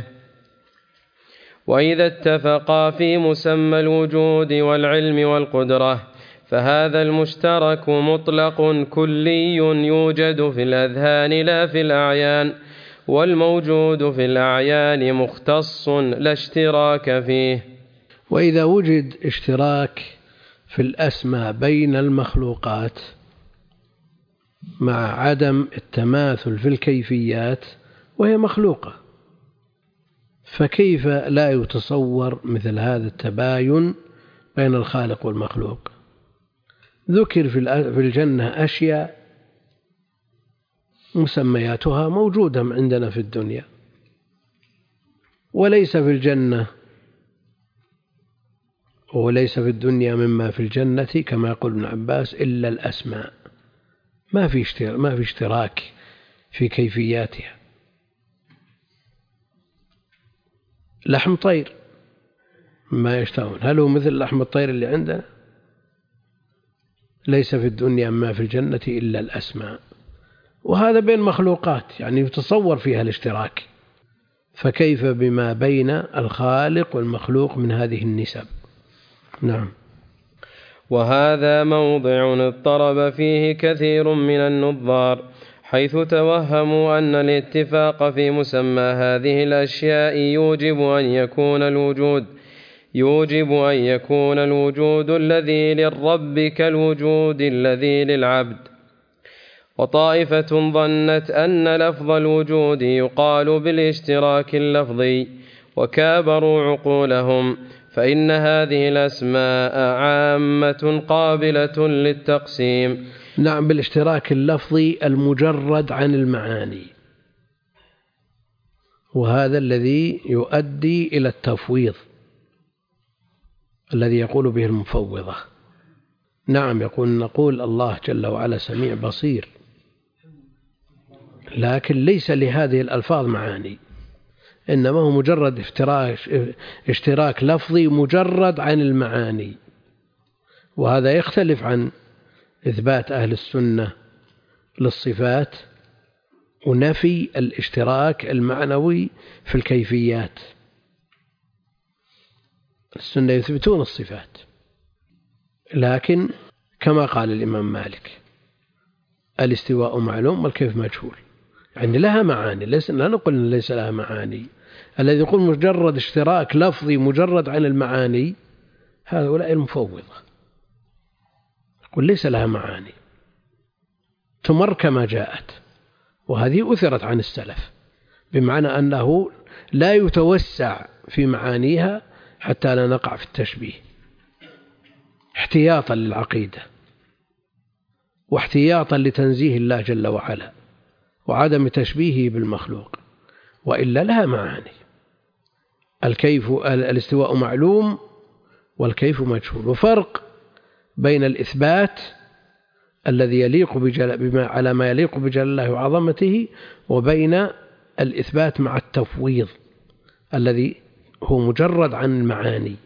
وإذا اتفقا في مسمى الوجود والعلم والقدرة، فهذا المشترك مطلق كلي يوجد في الأذهان لا في الأعيان، والموجود في الأعيان مختص لا اشتراك فيه. وإذا وجد اشتراك في الأسماء بين المخلوقات مع عدم التماثل في الكيفيات وهي مخلوقة، فكيف لا يتصور مثل هذا التباين بين الخالق والمخلوق؟ ذكر في الجنة أشياء مسمياتها موجودة عندنا في الدنيا، وليس في الجنة وليس في الدنيا مما في الجنة كما يقول ابن عباس إلا الأسماء، ما في اشتراك في كيفياتها. لحم طير ما يشتهون، هل هو مثل لحم الطير اللي عندنا؟ ليس في الدنيا ما في الجنة إلا الأسماء، وهذا بين مخلوقات يعني يتصور فيها الاشتراك، فكيف بما بين الخالق والمخلوق من هذه النسب؟ نعم. وهذا موضع اضطرب فيه كثير من النظار، حيث توهموا أن الاتفاق في مسمى هذه الأشياء يوجب أن يكون الوجود الذي للرب كالوجود الذي للعبد. وطائفة ظنت أن لفظ الوجود يقال بالاشتراك اللفظي، وكابروا عقولهم، فإن هذه الأسماء عامة قابلة للتقسيم. نعم، بالاشتراك اللفظي المجرد عن المعاني، وهذا الذي يؤدي إلى التفويض الذي يقول به المفوضة. نعم، نقول الله جل وعلا سميع بصير، لكن ليس لهذه الألفاظ معاني، إنما هو مجرد اشتراك لفظي مجرد عن المعاني. وهذا يختلف عن إثبات أهل السنة للصفات ونفي الاشتراك المعنوي في الكيفيات. السنة يثبتون الصفات، لكن كما قال الإمام مالك الاستواء معلوم والكيف مجهول، يعني لها معاني، لا نقول إن ليس لها معاني. الذي يقول مجرد اشتراك لفظي مجرد عن المعاني هؤلاء المفوضة، يقول ليس لها معاني، تمر كما جاءت. وهذه أثرت عن السلف، بمعنى أنه لا يتوسع في معانيها حتى لا نقع في التشبيه، احتياطا للعقيدة واحتياطا لتنزيه الله جل وعلا وعدم تشبيهه بالمخلوق، وإلا لها معاني. الاستواء معلوم والكيف مجهول، وفرق بين الإثبات الذي يليق على ما يليق بجلال الله وعظمته، وبين الإثبات مع التفويض الذي هو مجرد عن المعاني.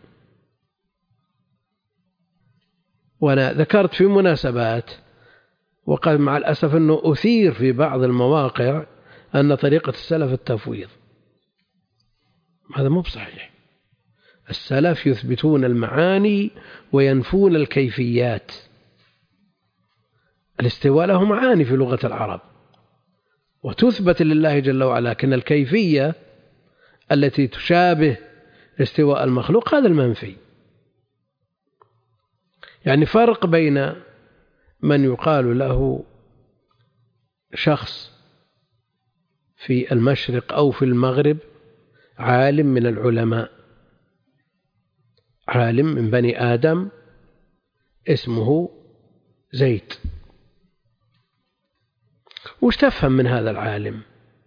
وأنا ذكرت في مناسبات، وقد مع الأسف أنه أثير في بعض المواقع أن طريقة السلف التفويض، هذا مو بصحيح. السلف يثبتون المعاني وينفون الكيفيات. الاستواء له معاني في لغة العرب وتثبت لله جل وعلا، لكن الكيفية التي تشابه استواء المخلوق هذا المنفي. يعني فرق بين من يقال له شخص في المشرق أو في المغرب عالم من العلماء، عالم من بني آدم اسمه زيد، وش تفهم من هذا العالم؟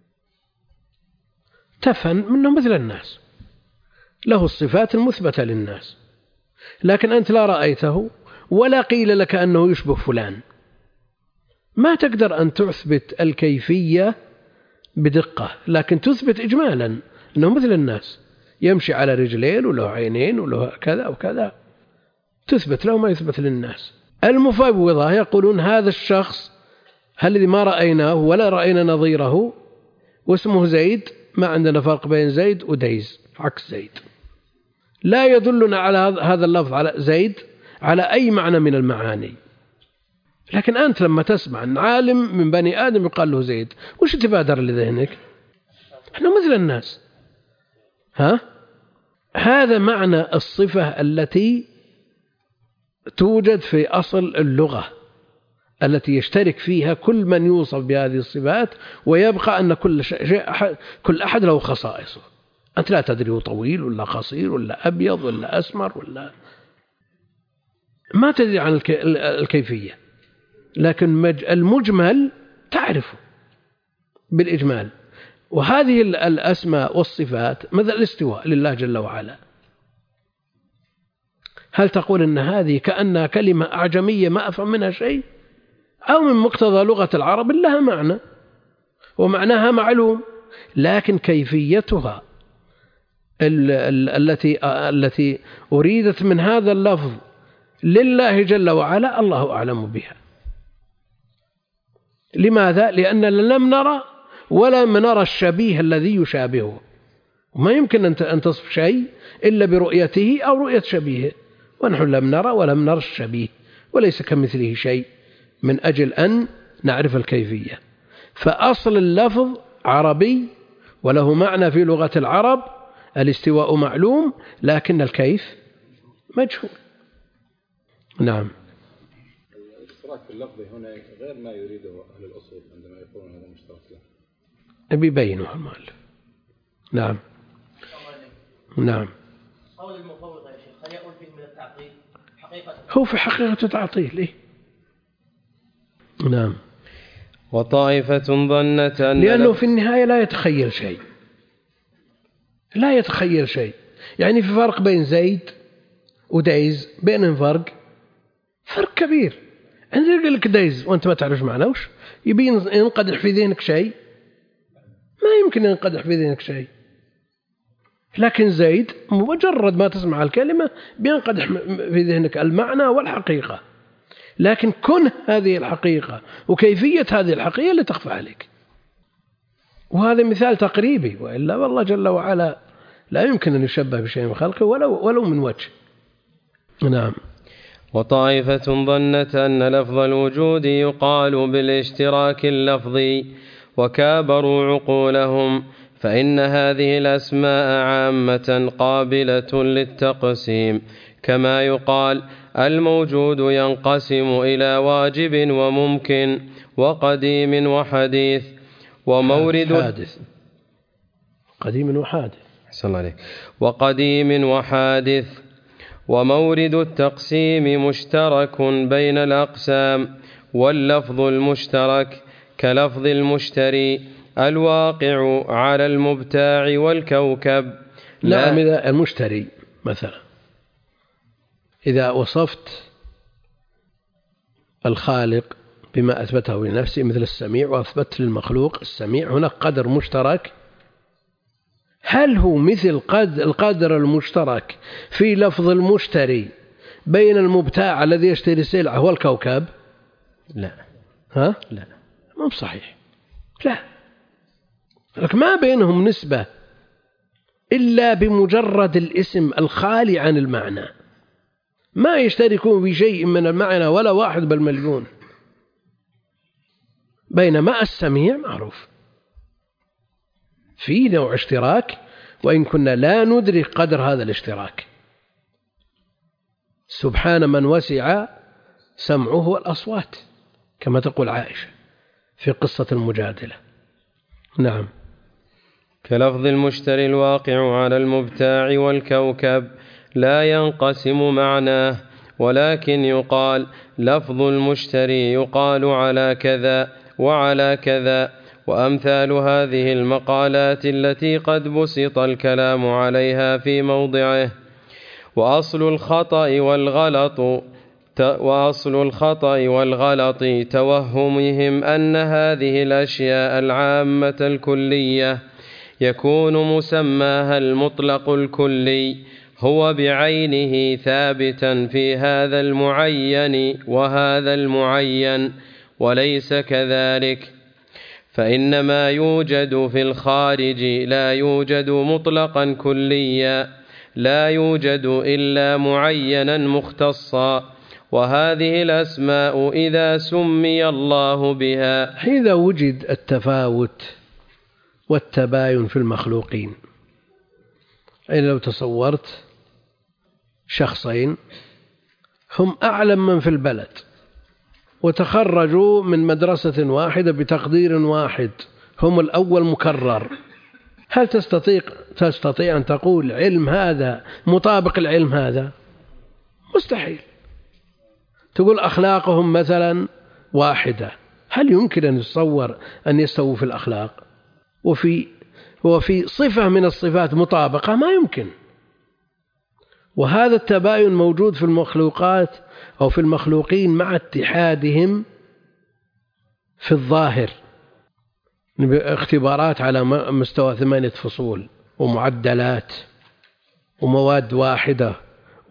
تفهم منه مثل الناس، له الصفات المثبتة للناس، لكن أنت لا رأيته ولا قيل لك أنه يشبه فلان، ما تقدر أن تثبت الكيفية بدقة، لكن تثبت إجمالا أنه مثل الناس، يمشي على رجلين وله عينين وله كذا وكذا، تثبت له ما يثبت للناس. المفوضة يقولون هذا الشخص الذي ما رأيناه ولا رأينا نظيره واسمه زيد، ما عندنا فرق بين زيد وديز، عكس زيد، لا يدلنا على هذا اللفظ على زيد على أي معنى من المعاني. لكن أنت لما تسمع أن عالم من بني آدم يقال له زيد، وش تبادر لذهنك؟ احنا مثل الناس. هذا معنى الصفة التي توجد في أصل اللغة، التي يشترك فيها كل من يوصف بهذه الصفات، ويبقى أن كل أحد له خصائصه. أنت لا تدري هو طويل ولا قصير ولا أبيض ولا أسمر ولا، ما تدري عن الكيفية، لكن المجمل تعرفه بالإجمال. وهذه الأسماء والصفات مثل الاستواء لله جل وعلا، هل تقول أن هذه كأنها كلمة أعجمية ما أفهم منها شيء، أو من مقتضى لغة العرب لها معنى ومعناها معلوم، لكن كيفيتها التي أريدت من هذا اللفظ لله جل وعلا الله أعلم بها. لماذا؟ لأننا لم نرى ولا نرى الشبيه الذي يشابهه، وما يمكن أن تصف شيء إلا برؤيته أو رؤية شبيهه، ونحن لم نرى ولم نرى الشبيه، وليس كمثله شيء، من أجل أن نعرف الكيفية. فأصل اللفظ عربي وله معنى في لغة العرب، الاستواء معلوم لكن الكيف مجهول. نعم. الاشتراك في اللفظ هنا غير ما يريده أهل الأصول عندما يقولون هذا مشترك له، بيبينه المؤلف. نعم. نعم. قول المفوض يا شيخ هل يقول فيه من التعطيل حقيقة؟ هو في حقيقة تعطيل. إيه؟ نعم. وطائفة ظنت أن لأنه في النهاية لا يتخيل شيء، لا يتخيل شيء. يعني في فرق بين زيد ودايز، بينهم فرق كبير. عندما يقول لك دايز وأنت ما تعرف معناوش، يبي ينقدح في ذهنك شيء، ما يمكن ينقدح في ذهنك شيء. لكن زيد مجرد ما تسمع الكلمة بينقدح في ذهنك المعنى والحقيقة، لكن كن هذه الحقيقة وكيفية هذه الحقيقة اللي تخفى عليك. وهذا مثال تقريبي، وإلا والله جل وعلا لا يمكن أن يشبه بشيء من خلقه ولو من وجه. نعم. وطائفة ظنت أن لفظ الوجود يقال بالاشتراك اللفظي وكابروا عقولهم، فإن هذه الأسماء عامة قابلة للتقسيم، كما يقال الموجود ينقسم إلى واجب وممكن وقديم وحديث ومورد حادث. قديم وحادث. أحسن الله عليك. وقديم وحادث. ومورد التقسيم مشترك بين الأقسام، واللفظ المشترك كلفظ المشتري الواقع على المبتاع والكوكب. نعم. إذا المشتري مثلا إذا وصفت الخالق بما أثبته لنفسه مثل السميع، وأثبت للمخلوق السميع، هناك قدر مشترك. هل هو مثل القدر المشترك في لفظ المشتري بين المبتاع الذي يشتري سلعة والكوكب؟ لا. ها؟ لا، مو صحيح. لا، لكن ما بينهم نسبة إلا بمجرد الاسم الخالي عن المعنى، ما يشتركون في شيء من المعنى ولا واحد بالمليون. بينما السميع معروف في نوع اشتراك، وإن كنا لا ندرك قدر هذا الاشتراك. سبحان من وسع سمعه الأصوات، كما تقول عائشة في قصة المجادلة. نعم. كلفظ المشتري الواقع على المبتاع والكوكب لا ينقسم معناه، ولكن يقال لفظ المشتري يقال على كذا وعلى كذا، وأمثال هذه المقالات التي قد بسط الكلام عليها في موضعه. وأصل الخطأ والغلط توهمهم أن هذه الأشياء العامة الكلية يكون مسماها المطلق الكلي هو بعينه ثابتا في هذا المعين وهذا المعين، وليس كذلك، فإن ما يوجد في الخارج لا يوجد مطلقا كليا، لا يوجد إلا معينا مختصا. وهذه الأسماء إذا سمي الله بها، إذا وجد التفاوت والتباين في المخلوقين، أي لو تصورت شخصين هم أعلم من في البلد وتخرجوا من مدرسة واحدة بتقدير واحد، هم الأول مكرر، هل تستطيع أن تقول علم هذا مطابق العلم هذا؟ مستحيل. تقول أخلاقهم مثلا واحدة، هل يمكن أن يتصور أن يستووا في الأخلاق؟ وفي صفة من الصفات مطابقة؟ ما يمكن. وهذا التباين موجود في المخلوقات أو في المخلوقين مع اتحادهم في الظاهر، اختبارات على مستوى 8 فصول ومعدلات ومواد واحدة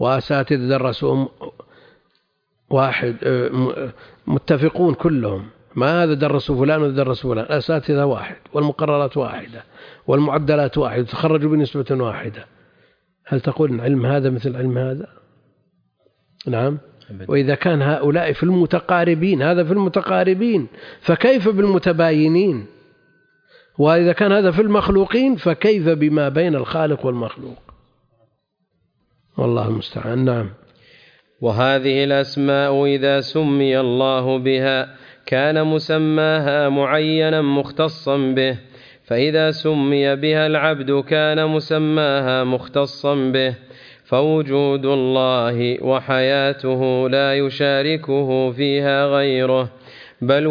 وأساتذة درسوا واحد، متفقون كلهم ما هذا درس فلان ودرس فلان، الأساتذة واحد والمقررات واحدة والمعدلات واحدة تخرجوا بنسبة واحدة. هل تقول إن علم هذا مثل علم هذا؟ نعم. وإذا كان هؤلاء في المتقاربين، هذا في المتقاربين، فكيف بالمتباينين؟ وإذا كان هذا في المخلوقين فكيف بما بين الخالق والمخلوق؟ والله المستعان. نعم. وهذه الأسماء إذا سمي الله بها كان مسماها معينا مختصا به، فإذا سمي بها العبد كان مسماها مختصا به. فوجود الله وحياته لا يشاركه فيها غيره، بل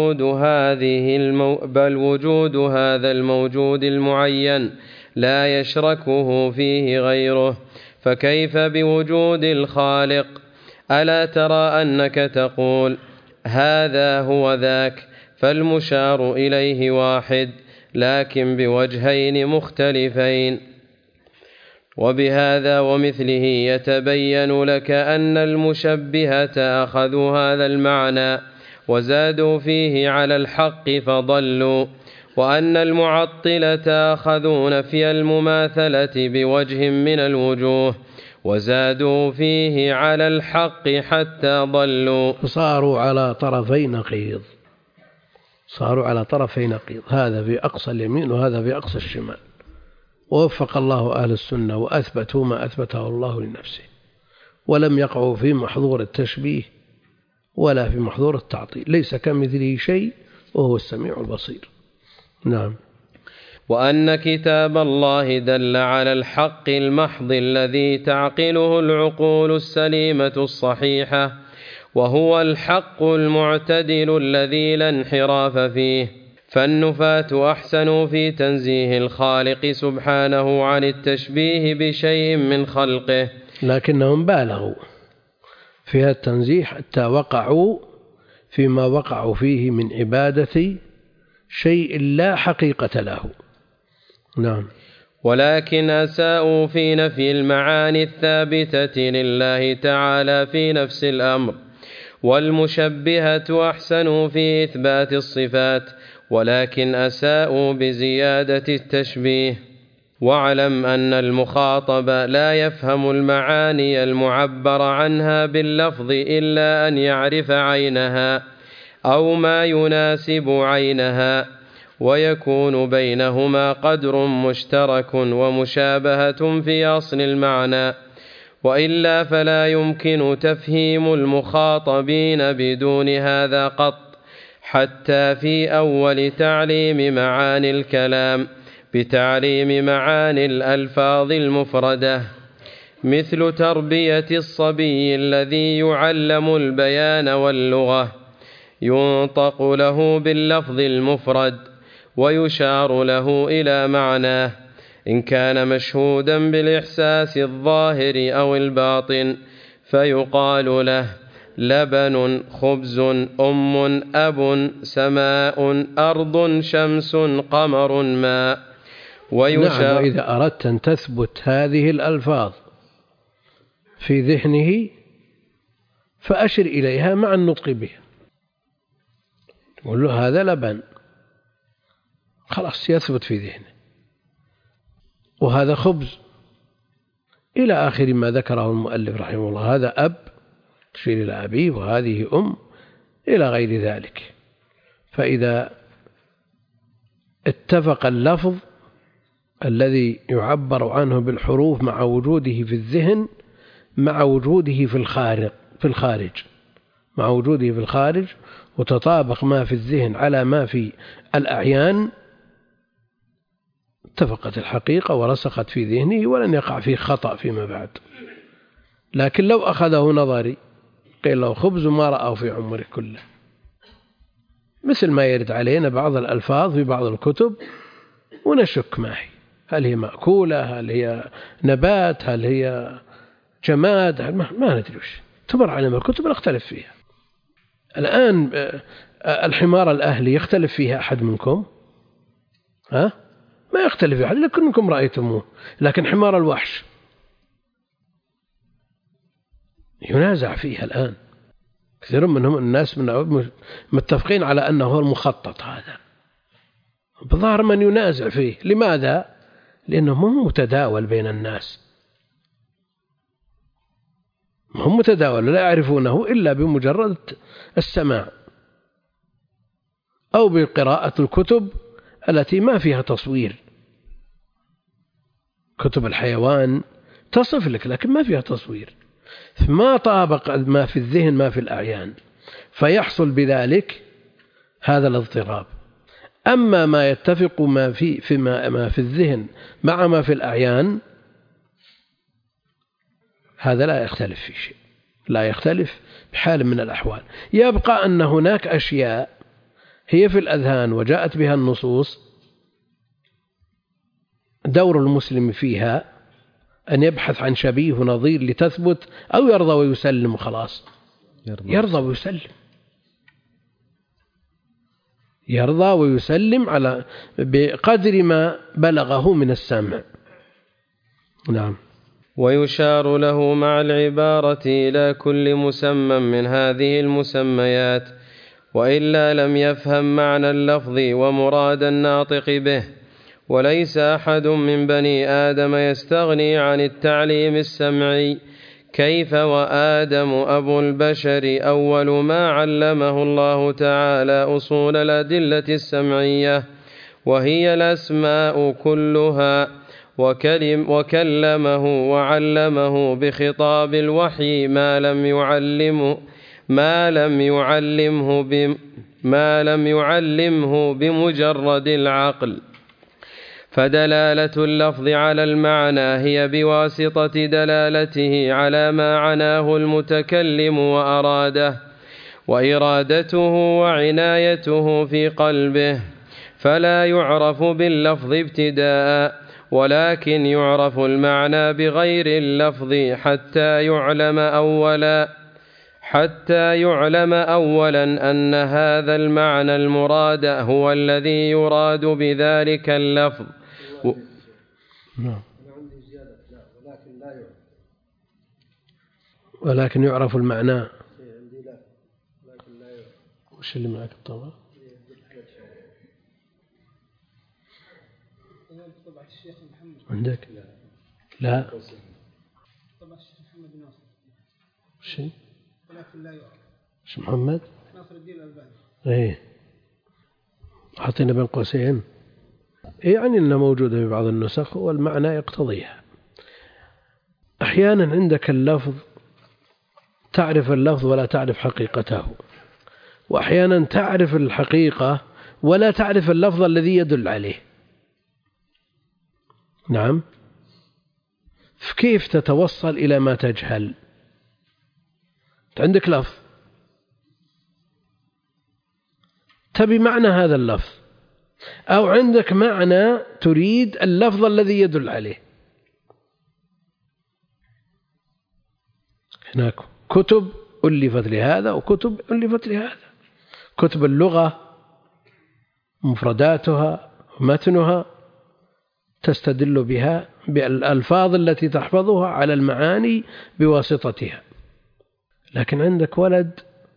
وجود هذا الموجود المعين لا يشركه فيه غيره. فكيف بوجود الخالق؟ ألا ترى أنك تقول هذا هو ذاك، فالمشار إليه واحد لكن بوجهين مختلفين. وبهذا ومثله يتبين لك أن المشبهة أخذوا هذا المعنى وزادوا فيه على الحق فضلوا، وأن المعطلة أخذوا نفي المماثلة بوجه من الوجوه وزادوا فيه على الحق حتى ضلوا. صاروا على طرفي نقيض، صاروا على طرفي نقيض، هذا في أقصى اليمين وهذا في أقصى الشمال. ووفق الله أهل السنة وأثبتوا ما أثبته الله لنفسه، ولم يقعوا في محظور التشبيه ولا في محظور التعطيل. ليس كمثله شيء وهو السميع البصير. نعم. وأن كتاب الله دل على الحق المحض الذي تعقله العقول السليمة الصحيحة، وهو الحق المعتدل الذي لا انحراف فيه. فالنفاة أحسنوا في تنزيه الخالق سبحانه عن التشبيه بشيء من خلقه، لكنهم بالغوا في التنزيه حتى وقعوا فيما وقعوا فيه من عبادة شيء لا حقيقة له. نعم. ولكن أساءوا في نفي المعاني الثابتة لله تعالى في نفس الأمر، والمشبهة أحسنوا في إثبات الصفات، ولكن أساءوا بزيادة التشبيه. واعلم أن المخاطب لا يفهم المعاني المعبر عنها باللفظ إلا أن يعرف عينها أو ما يناسب عينها، ويكون بينهما قدر مشترك ومشابهة في أصل المعنى، وإلا فلا يمكن تفهيم المخاطبين بدون هذا قط، حتى في أول تعليم معاني الكلام بتعليم معاني الألفاظ المفردة، مثل تربية الصبي الذي يعلم البيان واللغة، ينطق له باللفظ المفرد ويشار له إلى معناه إن كان مشهودا بالإحساس الظاهر أو الباطن، فيقال له لبن، خبز، أب، سماء، أرض، شمس، قمر، ماء، ويشار. نعم. وإذا أردت أن تثبت هذه الألفاظ في ذهنه فأشر إليها مع النطق بها، تقول له هذا لبن، خلاص يثبت في ذهنه، وهذا خبز إلى آخر ما ذكره المؤلف رحمه الله، هذا أب تشير إلى أبيه، وهذه أم إلى غير ذلك. فإذا اتفق اللفظ الذي يعبر عنه بالحروف مع وجوده في الذهن مع وجوده في الخارج مع وجوده في الخارج، وتطابق ما في الذهن على ما في الأعيان، اتفقت الحقيقة ورسخت في ذهنه ولن يقع فيه خطأ فيما بعد. لكن لو أخذه نظري قيل له خبز ما رأوا في عمره كله، مثل ما يرد علينا بعض الألفاظ في بعض الكتب ونشك ما هي، هل هي مأكولة، هل هي نبات، هل هي جماد، ما ندري وش، تمر علينا الكتب نختلف فيها. الآن الحمار الأهلي يختلف فيها أحد منكم؟ ما يختلف فيها أحد، لكنكم رأيتموه. لكن حمار الوحش ينازع فيها الآن، كثير منهم الناس متفقين على أنه هو المخطط هذا، بظاهر من ينازع فيه. لماذا؟ لأنه مو متداول بين الناس، هم متداول لا يعرفونه إلا بمجرد السماع أو بقراءة الكتب التي ما فيها تصوير. كتب الحيوان تصف لك لكن ما فيها تصوير، ما طابق ما في الذهن ما في الأعيان، فيحصل بذلك هذا الاضطراب. أما ما يتفق ما في الذهن مع ما في الأعيان هذا لا يختلف في شيء، لا يختلف بحال من الأحوال. يبقى أن هناك أشياء هي في الأذهان وجاءت بها النصوص، دور المسلم فيها أن يبحث عن شبيه ونظير لتثبت، أو يرضى ويسلم وخلاص. يرضى ويسلم، يرضى ويسلم على بقدر ما بلغه من السمع. نعم. ويشار له مع العبارة إلى كل مسمى من هذه المسميات، وإلا لم يفهم معنى اللفظ ومراد الناطق به. وليس أحد من بني آدم يستغني عن التعليم السمعي، كيف وآدم أبو البشر أول ما علمه الله تعالى أصول الأدلة السمعية، وهي الأسماء كلها، وكلمه وعلمه بخطاب الوحي ما لم يعلمه بمجرد العقل. فدلالة اللفظ على المعنى هي بواسطة دلالته على ما عناه المتكلم وأراده، وإرادته وعنايته في قلبه، فلا يعرف باللفظ ابتداء، ولكن يعرف المعنى بغير اللفظ حتى يعلم أولا أن هذا المعنى المراد هو الذي يراد بذلك اللفظ. ولكن يعرف المعنى. وش اللي معك الطبع؟ عندك؟ لا. طبعا الشيخ محمد بن ناصر. شيء؟ ولكن لا يعرف. شيخ محمد؟ ناصر الدين الألباني. إيه. حاطين بين قوسين. يعني إنها موجودة في بعض النسخ والمعنى يقتضيها. أحيانا عندك اللفظ تعرف اللفظ ولا تعرف حقيقته، وأحيانا تعرف الحقيقة ولا تعرف اللفظ الذي يدل عليه. نعم. كيف تتوصل إلى ما تجهل؟ عندك لفظ تبي معنى هذا اللفظ، أو عندك معنى تريد اللفظ الذي يدل عليه. هناك كتب ألفت لهذا وكتب ألفت لهذا. كتب اللغة مفرداتها ومتنها تستدل بها بالألفاظ التي تحفظها على المعاني بواسطتها. لكن عندك ولد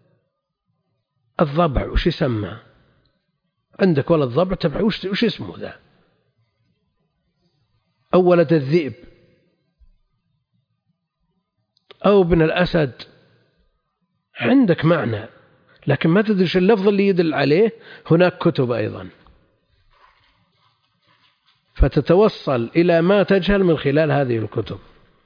الضبع وش يسمى؟ عندك ولد ضبع تبع وش اسمه ذا؟ أو ولد الذئب أو ابن الأسد. عندك معنى لكن ما تدري اللفظ اللي يدل عليه. هناك كتب أيضا فتتوصل إلى ما تجهل من خلال هذه الكتب.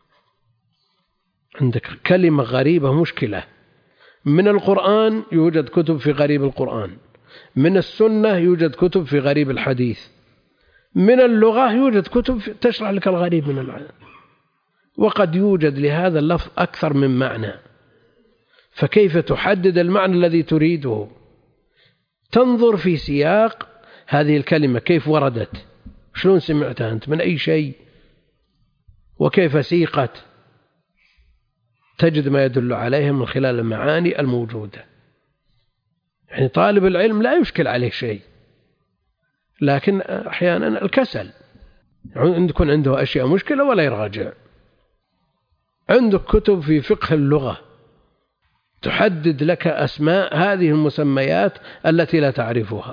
عندك كلمة غريبة مشكلة، من القرآن يوجد كتب في غريب القرآن، من السنة يوجد كتب في غريب الحديث، من اللغة يوجد كتب تشرح لك الغريب من العالم، وقد يوجد لهذا اللفظ أكثر من معنى. فكيف تحدد المعنى الذي تريده؟ تنظر في سياق هذه الكلمة كيف وردت، شلون سمعتها أنت، من أي شيء، وكيف سيقت، تجد ما يدل عليها من خلال المعاني الموجودة. يعني طالب العلم لا يشكل عليه شيء، لكن أحيانا الكسل يكون عنده أشياء مشكلة ولا يراجع. عندك كتب في فقه اللغة تحدد لك أسماء هذه المسميات التي لا تعرفها.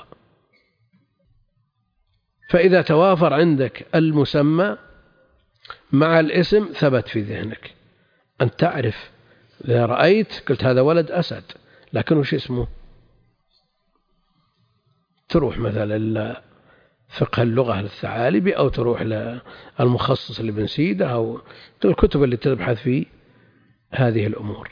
فإذا توافر عندك المسمى مع الاسم ثبت في ذهنك أن تعرف. إذا رأيت قلت هذا ولد أسد، لكن وش اسمه؟ تروح مثلا فقه اللغة للثعالبي، أو تروح للمخصص لابن سيدة، أو الكتب اللي تبحث في هذه الأمور.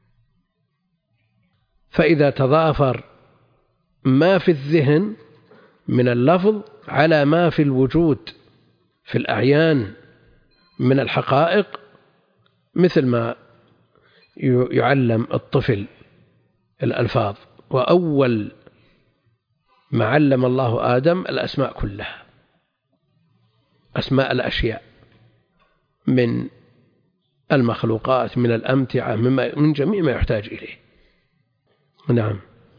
فإذا تضافر ما في الذهن من اللفظ على ما في الوجود في الأعيان من الحقائق، مثل ما يعلم الطفل الألفاظ، وأول ما علم الله آدم الأسماء كلها، أسماء الأشياء من المخلوقات، من الأمتعة، من جميع ما يحتاج إليه. نعم.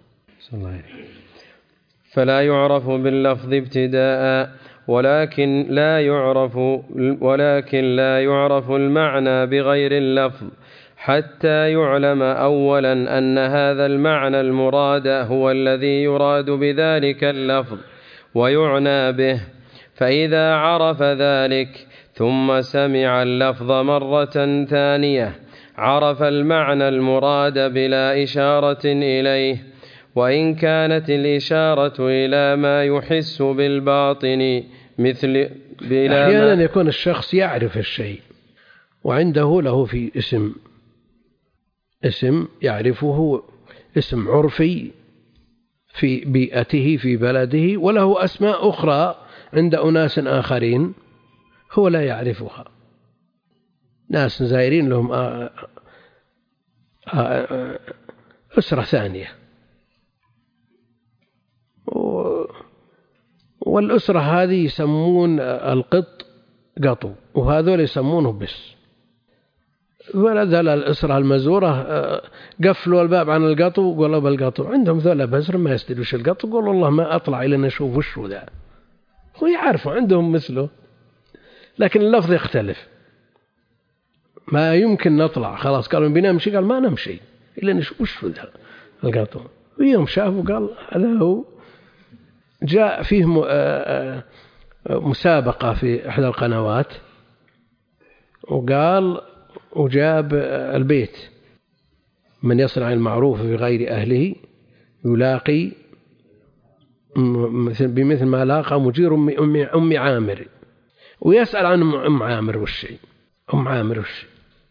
فلا يعرف باللفظ ابتداء، ولكن لا يعرف المعنى بغير اللفظ، حتى يعلم أولا أن هذا المعنى المراد هو الذي يراد بذلك اللفظ ويعنى به. فإذا عرف ذلك ثم سمع اللفظ مرة ثانية عرف المعنى المراد بلا إشارة إليه، وإن كانت الإشارة إلى ما يحس بالباطن مثل أحيانا يكون الشخص يعرف الشيء وعنده له في اسم يعرفه، اسم عرفي في بيئته في بلده، وله أسماء أخرى عند أناس آخرين هو لا يعرفها. ناس زائرين لهم أسرة ثانية، والأسرة هذه يسمون القط قطو، وهذول يسمونه بس. ونزل الأسرة المزورة قفلوا الباب عن القطو وقالوا بالقطو، عندهم ذولا بزر ما يستدوش القطو، قالوا والله ما أطلع إلى نشوف وشو ذا، هو يعرفوا عندهم مثله، لكن اللفظ يختلف. ما يمكن نطلع، خلاص قالوا بنمشي، قال ما نمشي إلا نشوف وشو ذا القطو. ويوم شافوا قال هذا هو. جاء فيه مسابقة في إحدى القنوات، وقال وجاب البيت من يصنع المعروف في غير أهله يلاقي بمثل ما لاقى مجير أم عامر، ويسأل عن أم عامر والشيء. أم عامر والشيء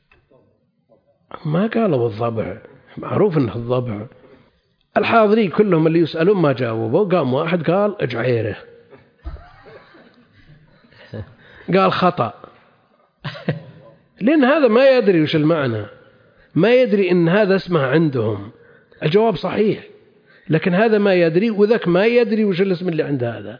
ما قالوا الضبع، معروف أنه الضبع. الحاضرين كلهم اللي يسألون ما جاوبوا. قام واحد قال اجعيره، قال خطأ، لأن هذا ما يدري وش المعنى، ما يدري إن هذا اسمه عندهم. الجواب صحيح، لكن هذا ما يدري، وذاك ما يدري وش الاسم اللي عند هذا.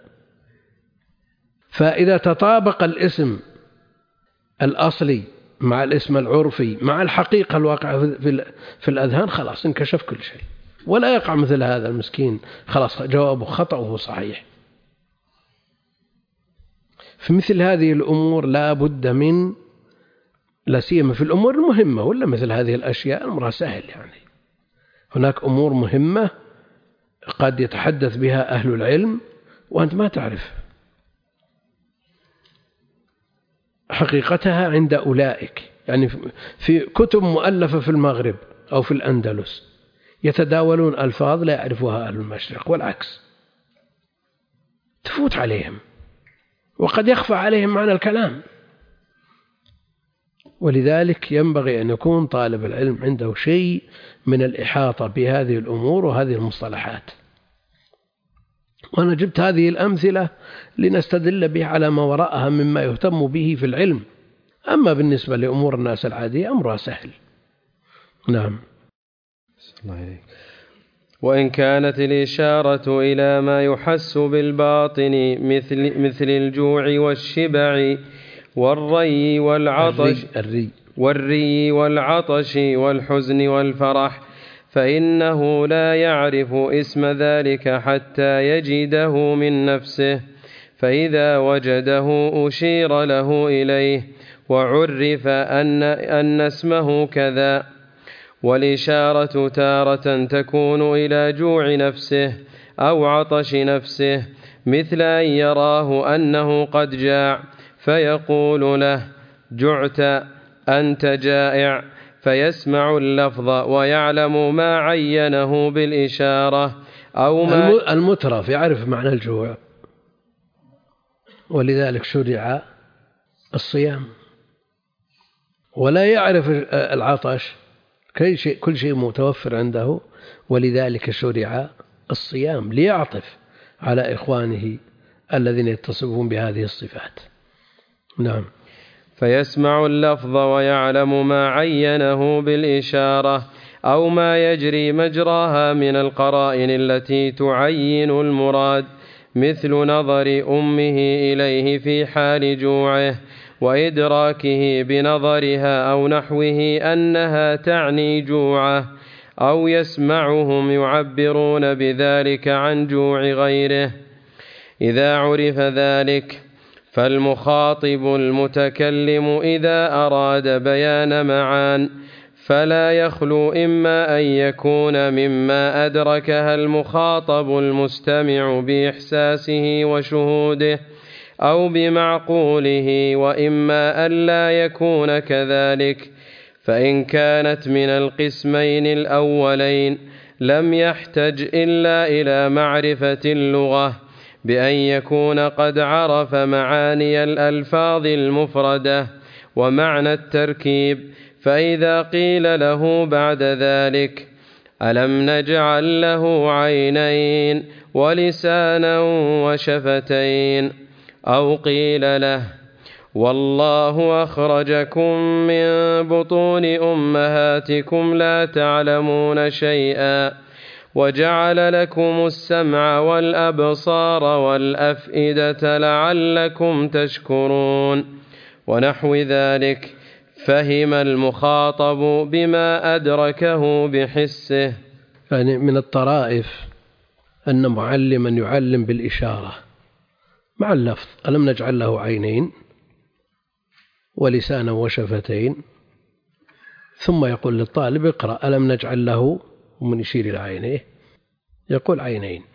فإذا تطابق الاسم الأصلي مع الاسم العرفي مع الحقيقة الواقعة في الأذهان، خلاص انكشف كل شيء، ولا يقع مثل هذا المسكين خلاص جوابه خطأ وهو صحيح. في مثل هذه الأمور لا بد من، لا سيما في الأمور المهمة، ولا مثل هذه الأشياء أمرها سهل. يعني هناك أمور مهمة قد يتحدث بها أهل العلم وأنت ما تعرف حقيقتها عند أولئك. يعني في كتب مؤلفة في المغرب أو في الأندلس يتداولون ألفاظ لا يعرفها أهل المشرق، والعكس تفوت عليهم وقد يخفى عليهم معنى الكلام. ولذلك ينبغي أن يكون طالب العلم عنده شيء من الإحاطة بهذه الأمور وهذه المصطلحات. وأنا جبت هذه الأمثلة لنستدل بها على ما وراءها مما يهتم به في العلم. أما بالنسبة لأمور الناس العادية أمرها سهل. نعم. وإن كانت الإشارة إلى ما يحس بالباطن مثل الجوع والشبع والري والعطش والحزن والفرح، فإنه لا يعرف اسم ذلك حتى يجده من نفسه، فإذا وجده أشير له إليه وعرف أن اسمه كذا. والإشارة تارة تكون إلى جوع نفسه أو عطش نفسه، مثل أن يراه أنه قد جاع فيقول له: جعت، أنت جائع، فيسمع اللفظ ويعلم ما عينه بالإشارة. أو ما المترف يعرف معنى الجوع، ولذلك شرع الصيام. ولا يعرف العطش، كل شيء متوفر عنده، ولذلك شرع الصيام ليعطف على إخوانه الذين يتصفون بهذه الصفات. نعم. فيسمع اللفظ ويعلم ما عينه بالإشارة، أو ما يجري مجراها من القرائن التي تعين المراد، مثل نظر أمه إليه في حال جوعه وإدراكه بنظرها أو نحوه أنها تعني جوعه، أو يسمعهم يعبرون بذلك عن جوع غيره. إذا عرف ذلك فالمخاطب المتكلم إذا أراد بيان معان فلا يخلو إما أن يكون مما أدركها المخاطب المستمع بإحساسه وشهوده أو بمعقوله، وإما أن لا يكون كذلك. فإن كانت من القسمين الأولين لم يحتج إلا إلى معرفة اللغة بأن يكون قد عرف معاني الألفاظ المفردة ومعنى التركيب. فإذا قيل له بعد ذلك: ألم نجعل له عينين ولسانا وشفتين، أو قيل له: والله أخرجكم من بطون أمهاتكم لا تعلمون شيئا وجعل لكم السمع والأبصار والأفئدة لعلكم تشكرون، ونحو ذلك، فهم المخاطب بما أدركه بحسه. يعني من الطرائف أن معلما يعلم بالإشارة مع اللفظ: ألم نجعل له عينين ولسانا وشفتين، ثم يقول للطالب: اقرأ ألم نجعل له، ومن يشير إلى عينيه يقول عينين،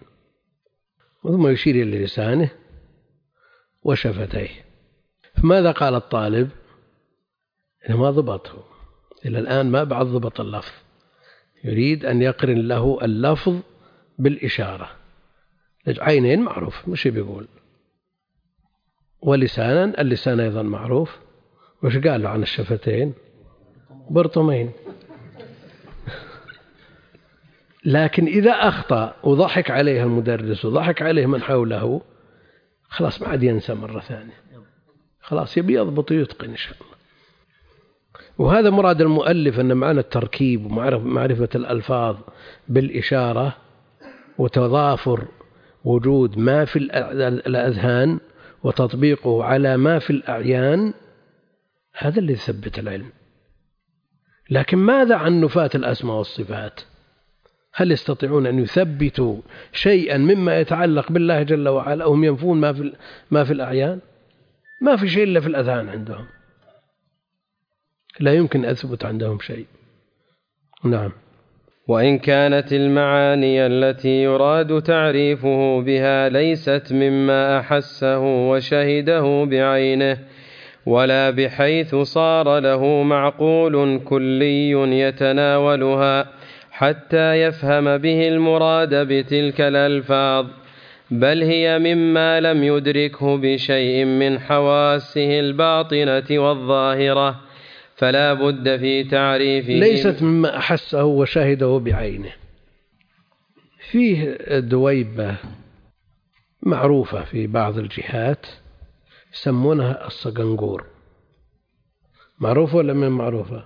ثم يشير إلى لسانه وشفتيه. فماذا قال الطالب؟ إنه ما ضبطه إلى الآن، ما بعد ضبط اللفظ، يريد أن يقرن له اللفظ بالإشارة. عينين معروف، مش بيقول، ولسانا، اللسان أيضا معروف، وش قال له عن الشفتين؟ برطمين. لكن إذا أخطأ وضحك عليه المدرس وضحك عليه من حوله، خلاص ما عاد ينسى مرة ثانية، خلاص يبي يضبط ويتقن إن شاء الله. وهذا مراد المؤلف، أن معنى التركيب ومعرفة الألفاظ بالإشارة وتضافر وجود ما في الأذهان وتطبيقه على ما في الأعيان، هذا اللي يثبت العلم. لكن ماذا عن نفاة الأسماء والصفات؟ هل يستطيعون أن يثبتوا شيئا مما يتعلق بالله جل وعلا، أو هم ينفون ما في الأعيان؟ ما في شيء إلا في الأذهان عندهم، لا يمكن أثبت عندهم شيء. نعم. وإن كانت المعاني التي يراد تعريفه بها ليست مما أحسه وشهده بعينه، ولا بحيث صار له معقول كلي يتناولها حتى يفهم به المراد بتلك الألفاظ، بل هي مما لم يدركه بشيء من حواسه الباطنة والظاهرة، فلا بد في تعريفه. ليست مما أحسه وشهده بعينه. فيه دويبة معروفة في بعض الجهات يسمونها الصقنقور، معروفة ولا من معروفة؟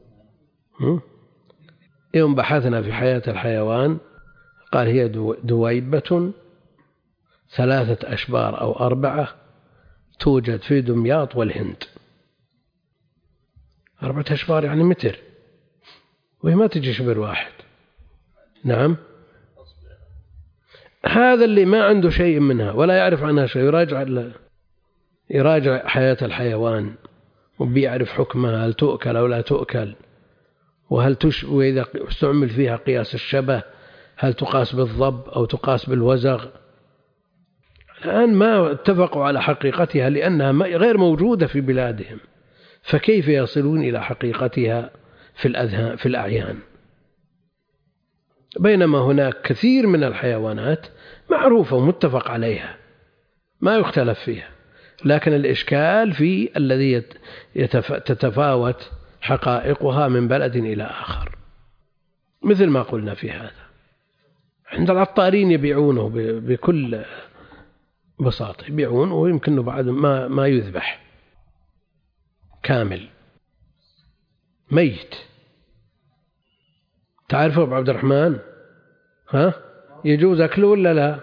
يوم بحثنا في حياة الحيوان قال هي دويبة 3 أشبار أو 4 توجد في دمياط والهند. 4 أشبار يعني متر، وهي ما تجي شبر واحد. نعم. هذا اللي ما عنده شيء منها ولا يعرف عنها شيء يراجع حياة الحيوان وبيعرف حكمها، هل تؤكل أو لا تؤكل، وإذا استعمل فيها قياس الشبه هل تقاس بالضب أو تقاس بالوزغ؟ الآن ما اتفقوا على حقيقتها لأنها غير موجودة في بلادهم، فكيف يصلون إلى حقيقتها في الأعيان؟ بينما هناك كثير من الحيوانات معروفة ومتفق عليها ما يختلف فيها، لكن الإشكال في الذي تتفاوت حقائقها من بلد إلى آخر، مثل ما قلنا في هذا. عند العطارين يبيعونه بكل بساطة، يبيعون ويمكن بعد ما يذبح كامل ميت. تعرفه أبو عبد الرحمن؟ ها يجوز أكله ولا لا؟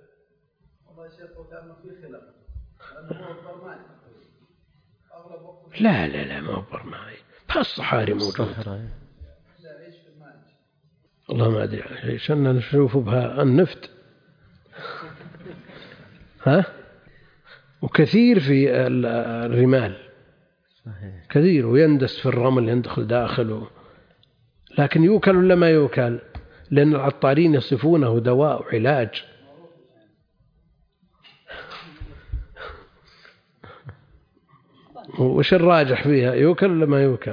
لا لا لا ما هو برمائي، فالصحاري موجود. والله ما أدري إيش أننا نشوف بها النفط. ها وكثير في الرمال كثير، ويندس في الرمل يندخل داخله، لكن يوكل ولا ما يوكل؟ لأن العطارين يصفونه دواء وعلاج. وش الراجح فيها، يوكل ولا ما يوكل؟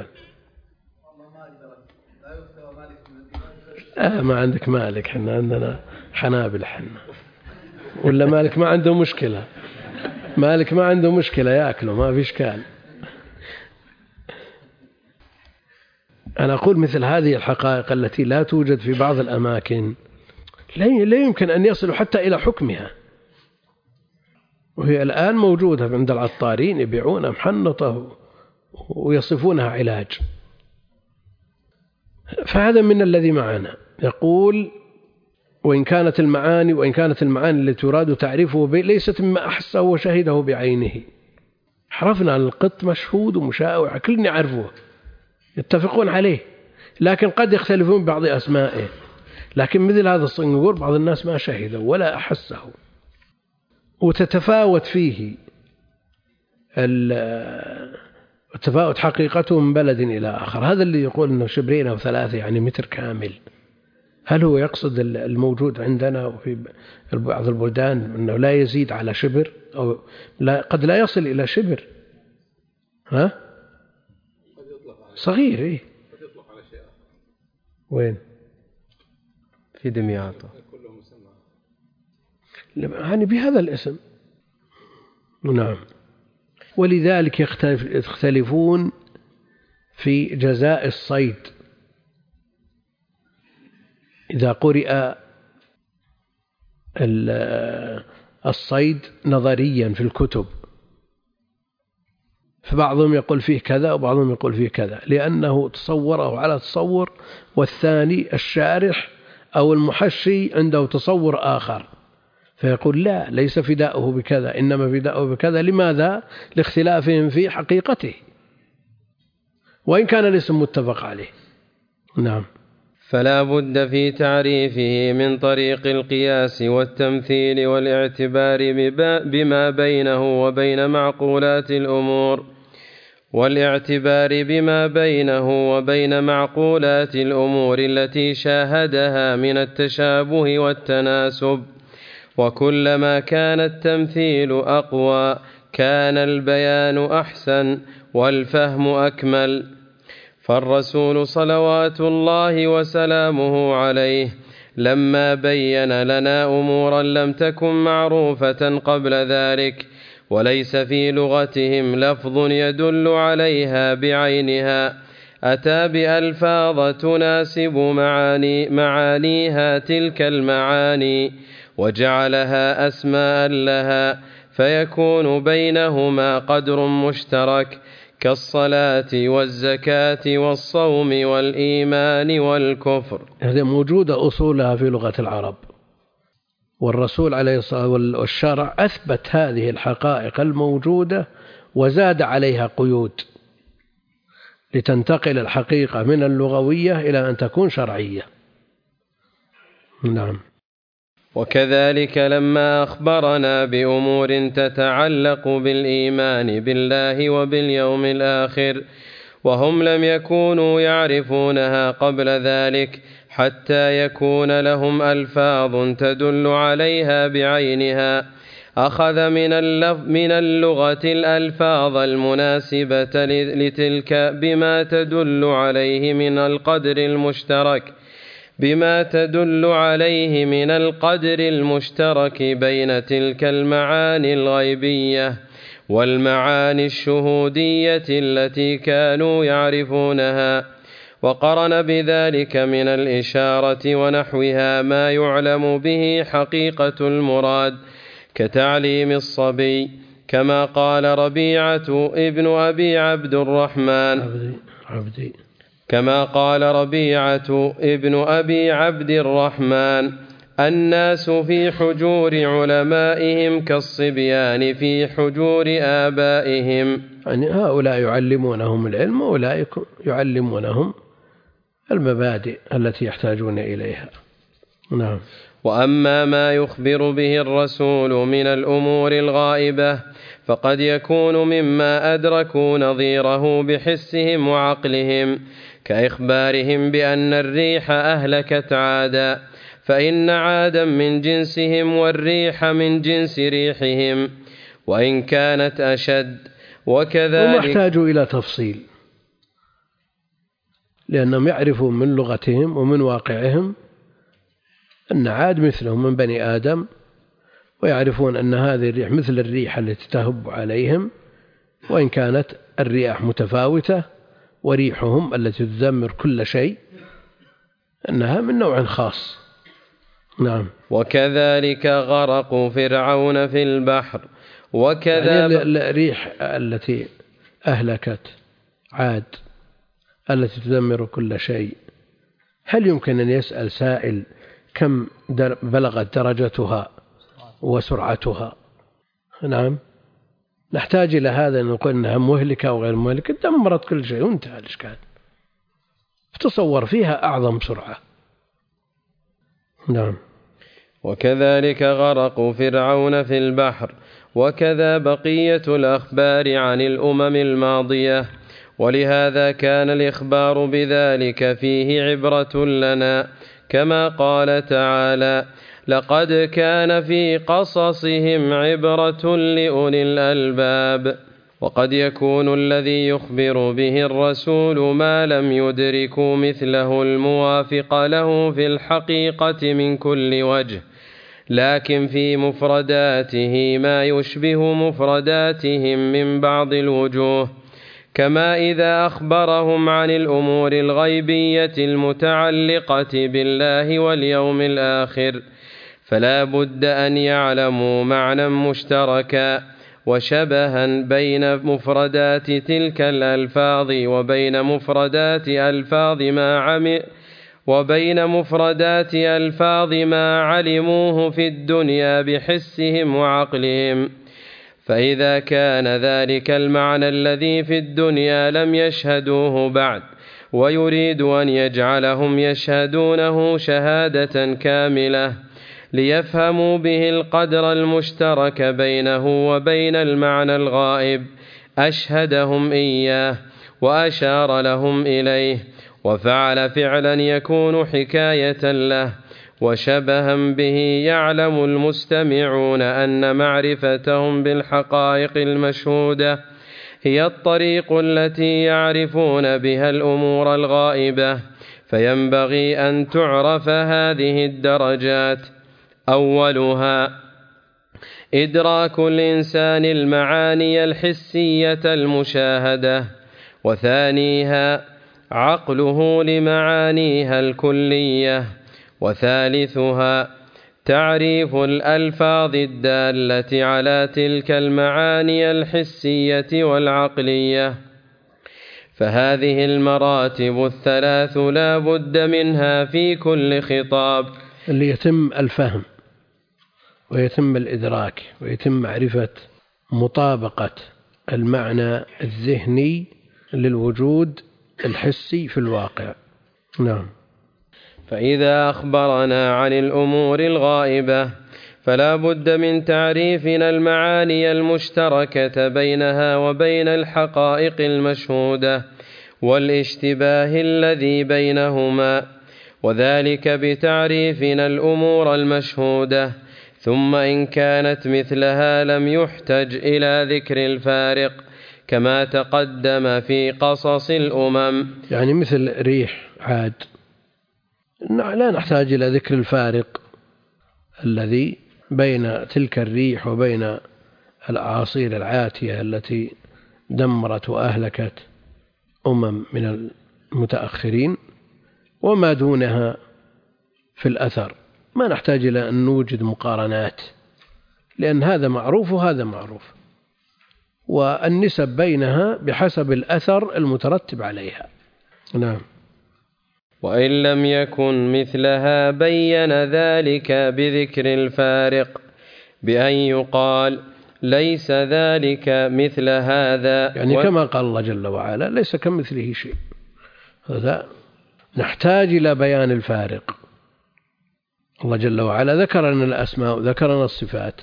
ما عندك مالك، حنا عندنا حنابل حنا، ولا مالك ما عنده مشكلة؟ مالك ما عنده مشكلة يأكله ما في إشكال. أنا أقول مثل هذه الحقائق التي لا توجد في بعض الأماكن لا يمكن أن يصلوا حتى إلى حكمها، وهي الآن موجودة عند العطارين يبيعون محنطة ويصفونها علاج. فهذا من الذي معنا. يقول وإن كانت المعاني التي تراد تعريفه ليست مما أحسه وشهده بعينه. عرفنا عن القط مشهود ومشاع كلنا يعرفوه يتفقون عليه، لكن قد يختلفون بعض أسمائه، لكن مثل هذا الصنور بعض الناس ما شهده ولا أحسه، وتتفاوت فيه تفاوت حقيقته من بلد إلى آخر. هذا اللي يقول أنه شبرين أو 3 يعني متر كامل، هل هو يقصد الموجود عندنا وفي بعض البلدان أنه لا يزيد على شبر، أو قد لا يصل إلى شبر؟ ها صغير إيه؟ وين؟ في دمياط يعني بهذا الاسم. نعم. ولذلك يختلفون في جزاء الصيد. إذا قرئ الصيد نظريا في الكتب فبعضهم يقول فيه كذا وبعضهم يقول فيه كذا، لأنه تصوره على تصور، والثاني الشارح أو المحشي عنده تصور آخر، فيقول لا ليس فداؤه بكذا إنما فداؤه بكذا. لماذا؟ لاختلافهم في حقيقته وإن كان الاسم متفق عليه. نعم. فلا بد في تعريفه من طريق القياس والتمثيل والاعتبار بما بينه وبين معقولات الأمور التي شاهدها من التشابه والتناسب. وكلما كان التمثيل أقوى كان البيان أحسن والفهم أكمل. فالرسول صلوات الله وسلامه عليه لما بين لنا أمورا لم تكن معروفة قبل ذلك وليس في لغتهم لفظ يدل عليها بعينها، أتى بألفاظ تناسب معانيها تلك المعاني وجعلها أسماء لها، فيكون بينهما قدر مشترك كالصلاة والزكاة والصوم والإيمان والكفر. هذه موجودة أصولها في لغة العرب، والرسول عليه الصلاة والشرع أثبت هذه الحقائق الموجودة وزاد عليها قيود لتنتقل الحقيقة من اللغوية إلى أن تكون شرعية. نعم. وكذلك لما أخبرنا بأمور تتعلق بالإيمان بالله وباليوم الآخر وهم لم يكونوا يعرفونها قبل ذلك حتى يكون لهم ألفاظ تدل عليها بعينها. أخذ من اللغة الألفاظ المناسبة لتلك بما تدل عليه من القدر المشترك بين تلك المعاني الغيبية والمعاني الشهودية التي كانوا يعرفونها، وقرن بذلك من الإشارة ونحوها ما يعلم به حقيقة المراد كتعليم الصبي، كما قال ربيعة ابن أبي عبد الرحمن الناس في حجور علمائهم كالصبيان في حجور آبائهم. يعني هؤلاء يعلمونهم العلم وأولئك يعلمونهم المبادئ التي يحتاجون إليها. نعم. وأما ما يخبر به الرسول من الأمور الغائبة فقد يكون مما أدركوا نظيره بحسهم وعقلهم، كإخبارهم بأن الريح أهلكت عادا، فإن عادا من جنسهم والريح من جنس ريحهم وإن كانت أشد. وكذلك وما احتاجوا إلى تفصيل، لأنهم يعرفون من لغتهم ومن واقعهم أن عاد مثلهم من بني آدم، ويعرفون أن هذه الريح مثل الريح التي تهب عليهم، وإن كانت الرياح متفاوتة، وريحهم التي تدمر كل شيء أنها من نوع خاص. نعم. وكذلك غرقوا فرعون في البحر. يعني الريح التي أهلكت عاد التي تدمر كل شيء، هل يمكن أن يسأل سائل كم بلغت درجتها وسرعتها؟ نعم. نحتاج إلى هذا أن نقول أنها مهلكة أو غير مهلكة، دمرت كل شيء وانتهى الإشكال. تصور فيها أعظم سرعة. نعم. وكذلك غرقوا فرعون في البحر. وكذا بقية الأخبار عن الأمم الماضية، ولهذا كان الإخبار بذلك فيه عبرة لنا، كما قال تعالى: لقد كان في قصصهم عبرة لأولي الألباب. وقد يكون الذي يخبر به الرسول ما لم يدركوا مثله الموافق له في الحقيقة من كل وجه، لكن في مفرداته ما يشبه مفرداتهم من بعض الوجوه، كما إذا أخبرهم عن الأمور الغيبية المتعلقة بالله واليوم الآخر، فلا بد أن يعلموا معنى مشتركا وشبها بين مفردات تلك الألفاظ وبين مفردات ألفاظ ما علموه في الدنيا بحسهم وعقلهم. فإذا كان ذلك المعنى الذي في الدنيا لم يشهدوه بعد، ويريد أن يجعلهم يشهدونه شهادة كاملة ليفهموا به القدر المشترك بينه وبين المعنى الغائب، أشهدهم إياه وأشار لهم إليه، وفعل فعلا يكون حكاية له وشبها به، يعلم المستمعون أن معرفتهم بالحقائق المشهودة هي الطريق التي يعرفون بها الأمور الغائبة، فينبغي أن تعرف هذه الدرجات: أولها إدراك الإنسان المعاني الحسية المشاهدة، وثانيها عقله لمعانيها الكلية، وثالثها تعريف الألفاظ الدالة على تلك المعاني الحسية والعقلية. فهذه المراتب الثلاث لا بد منها في كل خطاب، اللي يتم الفهم ويتم الإدراك ويتم معرفة مطابقة المعنى الذهني للوجود الحسي في الواقع. نعم. فإذا أخبرنا عن الأمور الغائبة فلا بد من تعريفنا المعاني المشتركة بينها وبين الحقائق المشهودة، والاشتباه الذي بينهما، وذلك بتعريفنا الأمور المشهودة. ثم إن كانت مثلها لم يحتج إلى ذكر الفارق كما تقدم في قصص الأمم. يعني مثل ريح عاد لا نحتاج إلى ذكر الفارق الذي بين تلك الريح وبين الأعاصير العاتية التي دمرت وأهلكت من المتأخرين، وما دونها في الأثر ما نحتاج إلى أن نوجد مقارنات، لأن هذا معروف وهذا معروف، والنسب بينها بحسب الأثر المترتب عليها. نعم. وإن لم يكن مثلها بين ذلك بذكر الفارق بأن يقال ليس ذلك مثل هذا، يعني كما قال الله جل وعلا ليس كمثله شيء، هذا نحتاج إلى بيان الفارق. الله جل وعلا ذكر لنا الأسماء وذكر لنا الصفات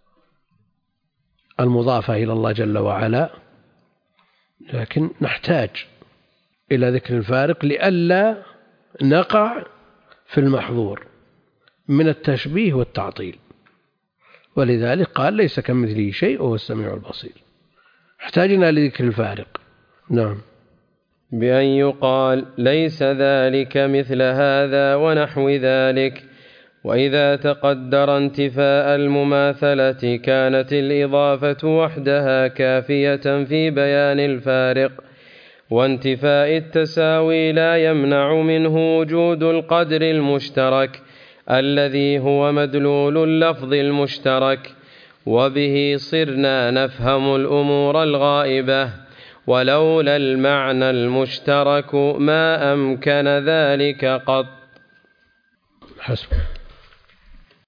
المضافة إلى الله جل وعلا، لكن نحتاج إلى ذكر الفارق لئلا نقع في المحظور من التشبيه والتعطيل، ولذلك قال ليس كمثله شيء وهو السميع البصير. احتاجنا لذكر الفارق. نعم. بأن يقال ليس ذلك مثل هذا ونحو ذلك. وإذا تقدر انتفاء المماثلة كانت الإضافة وحدها كافية في بيان الفارق، وانتفاء التساوي لا يمنع منه وجود القدر المشترك الذي هو مدلول اللفظ المشترك، وبه صرنا نفهم الأمور الغائبة، ولولا المعنى المشترك ما أمكن ذلك قط. حسب.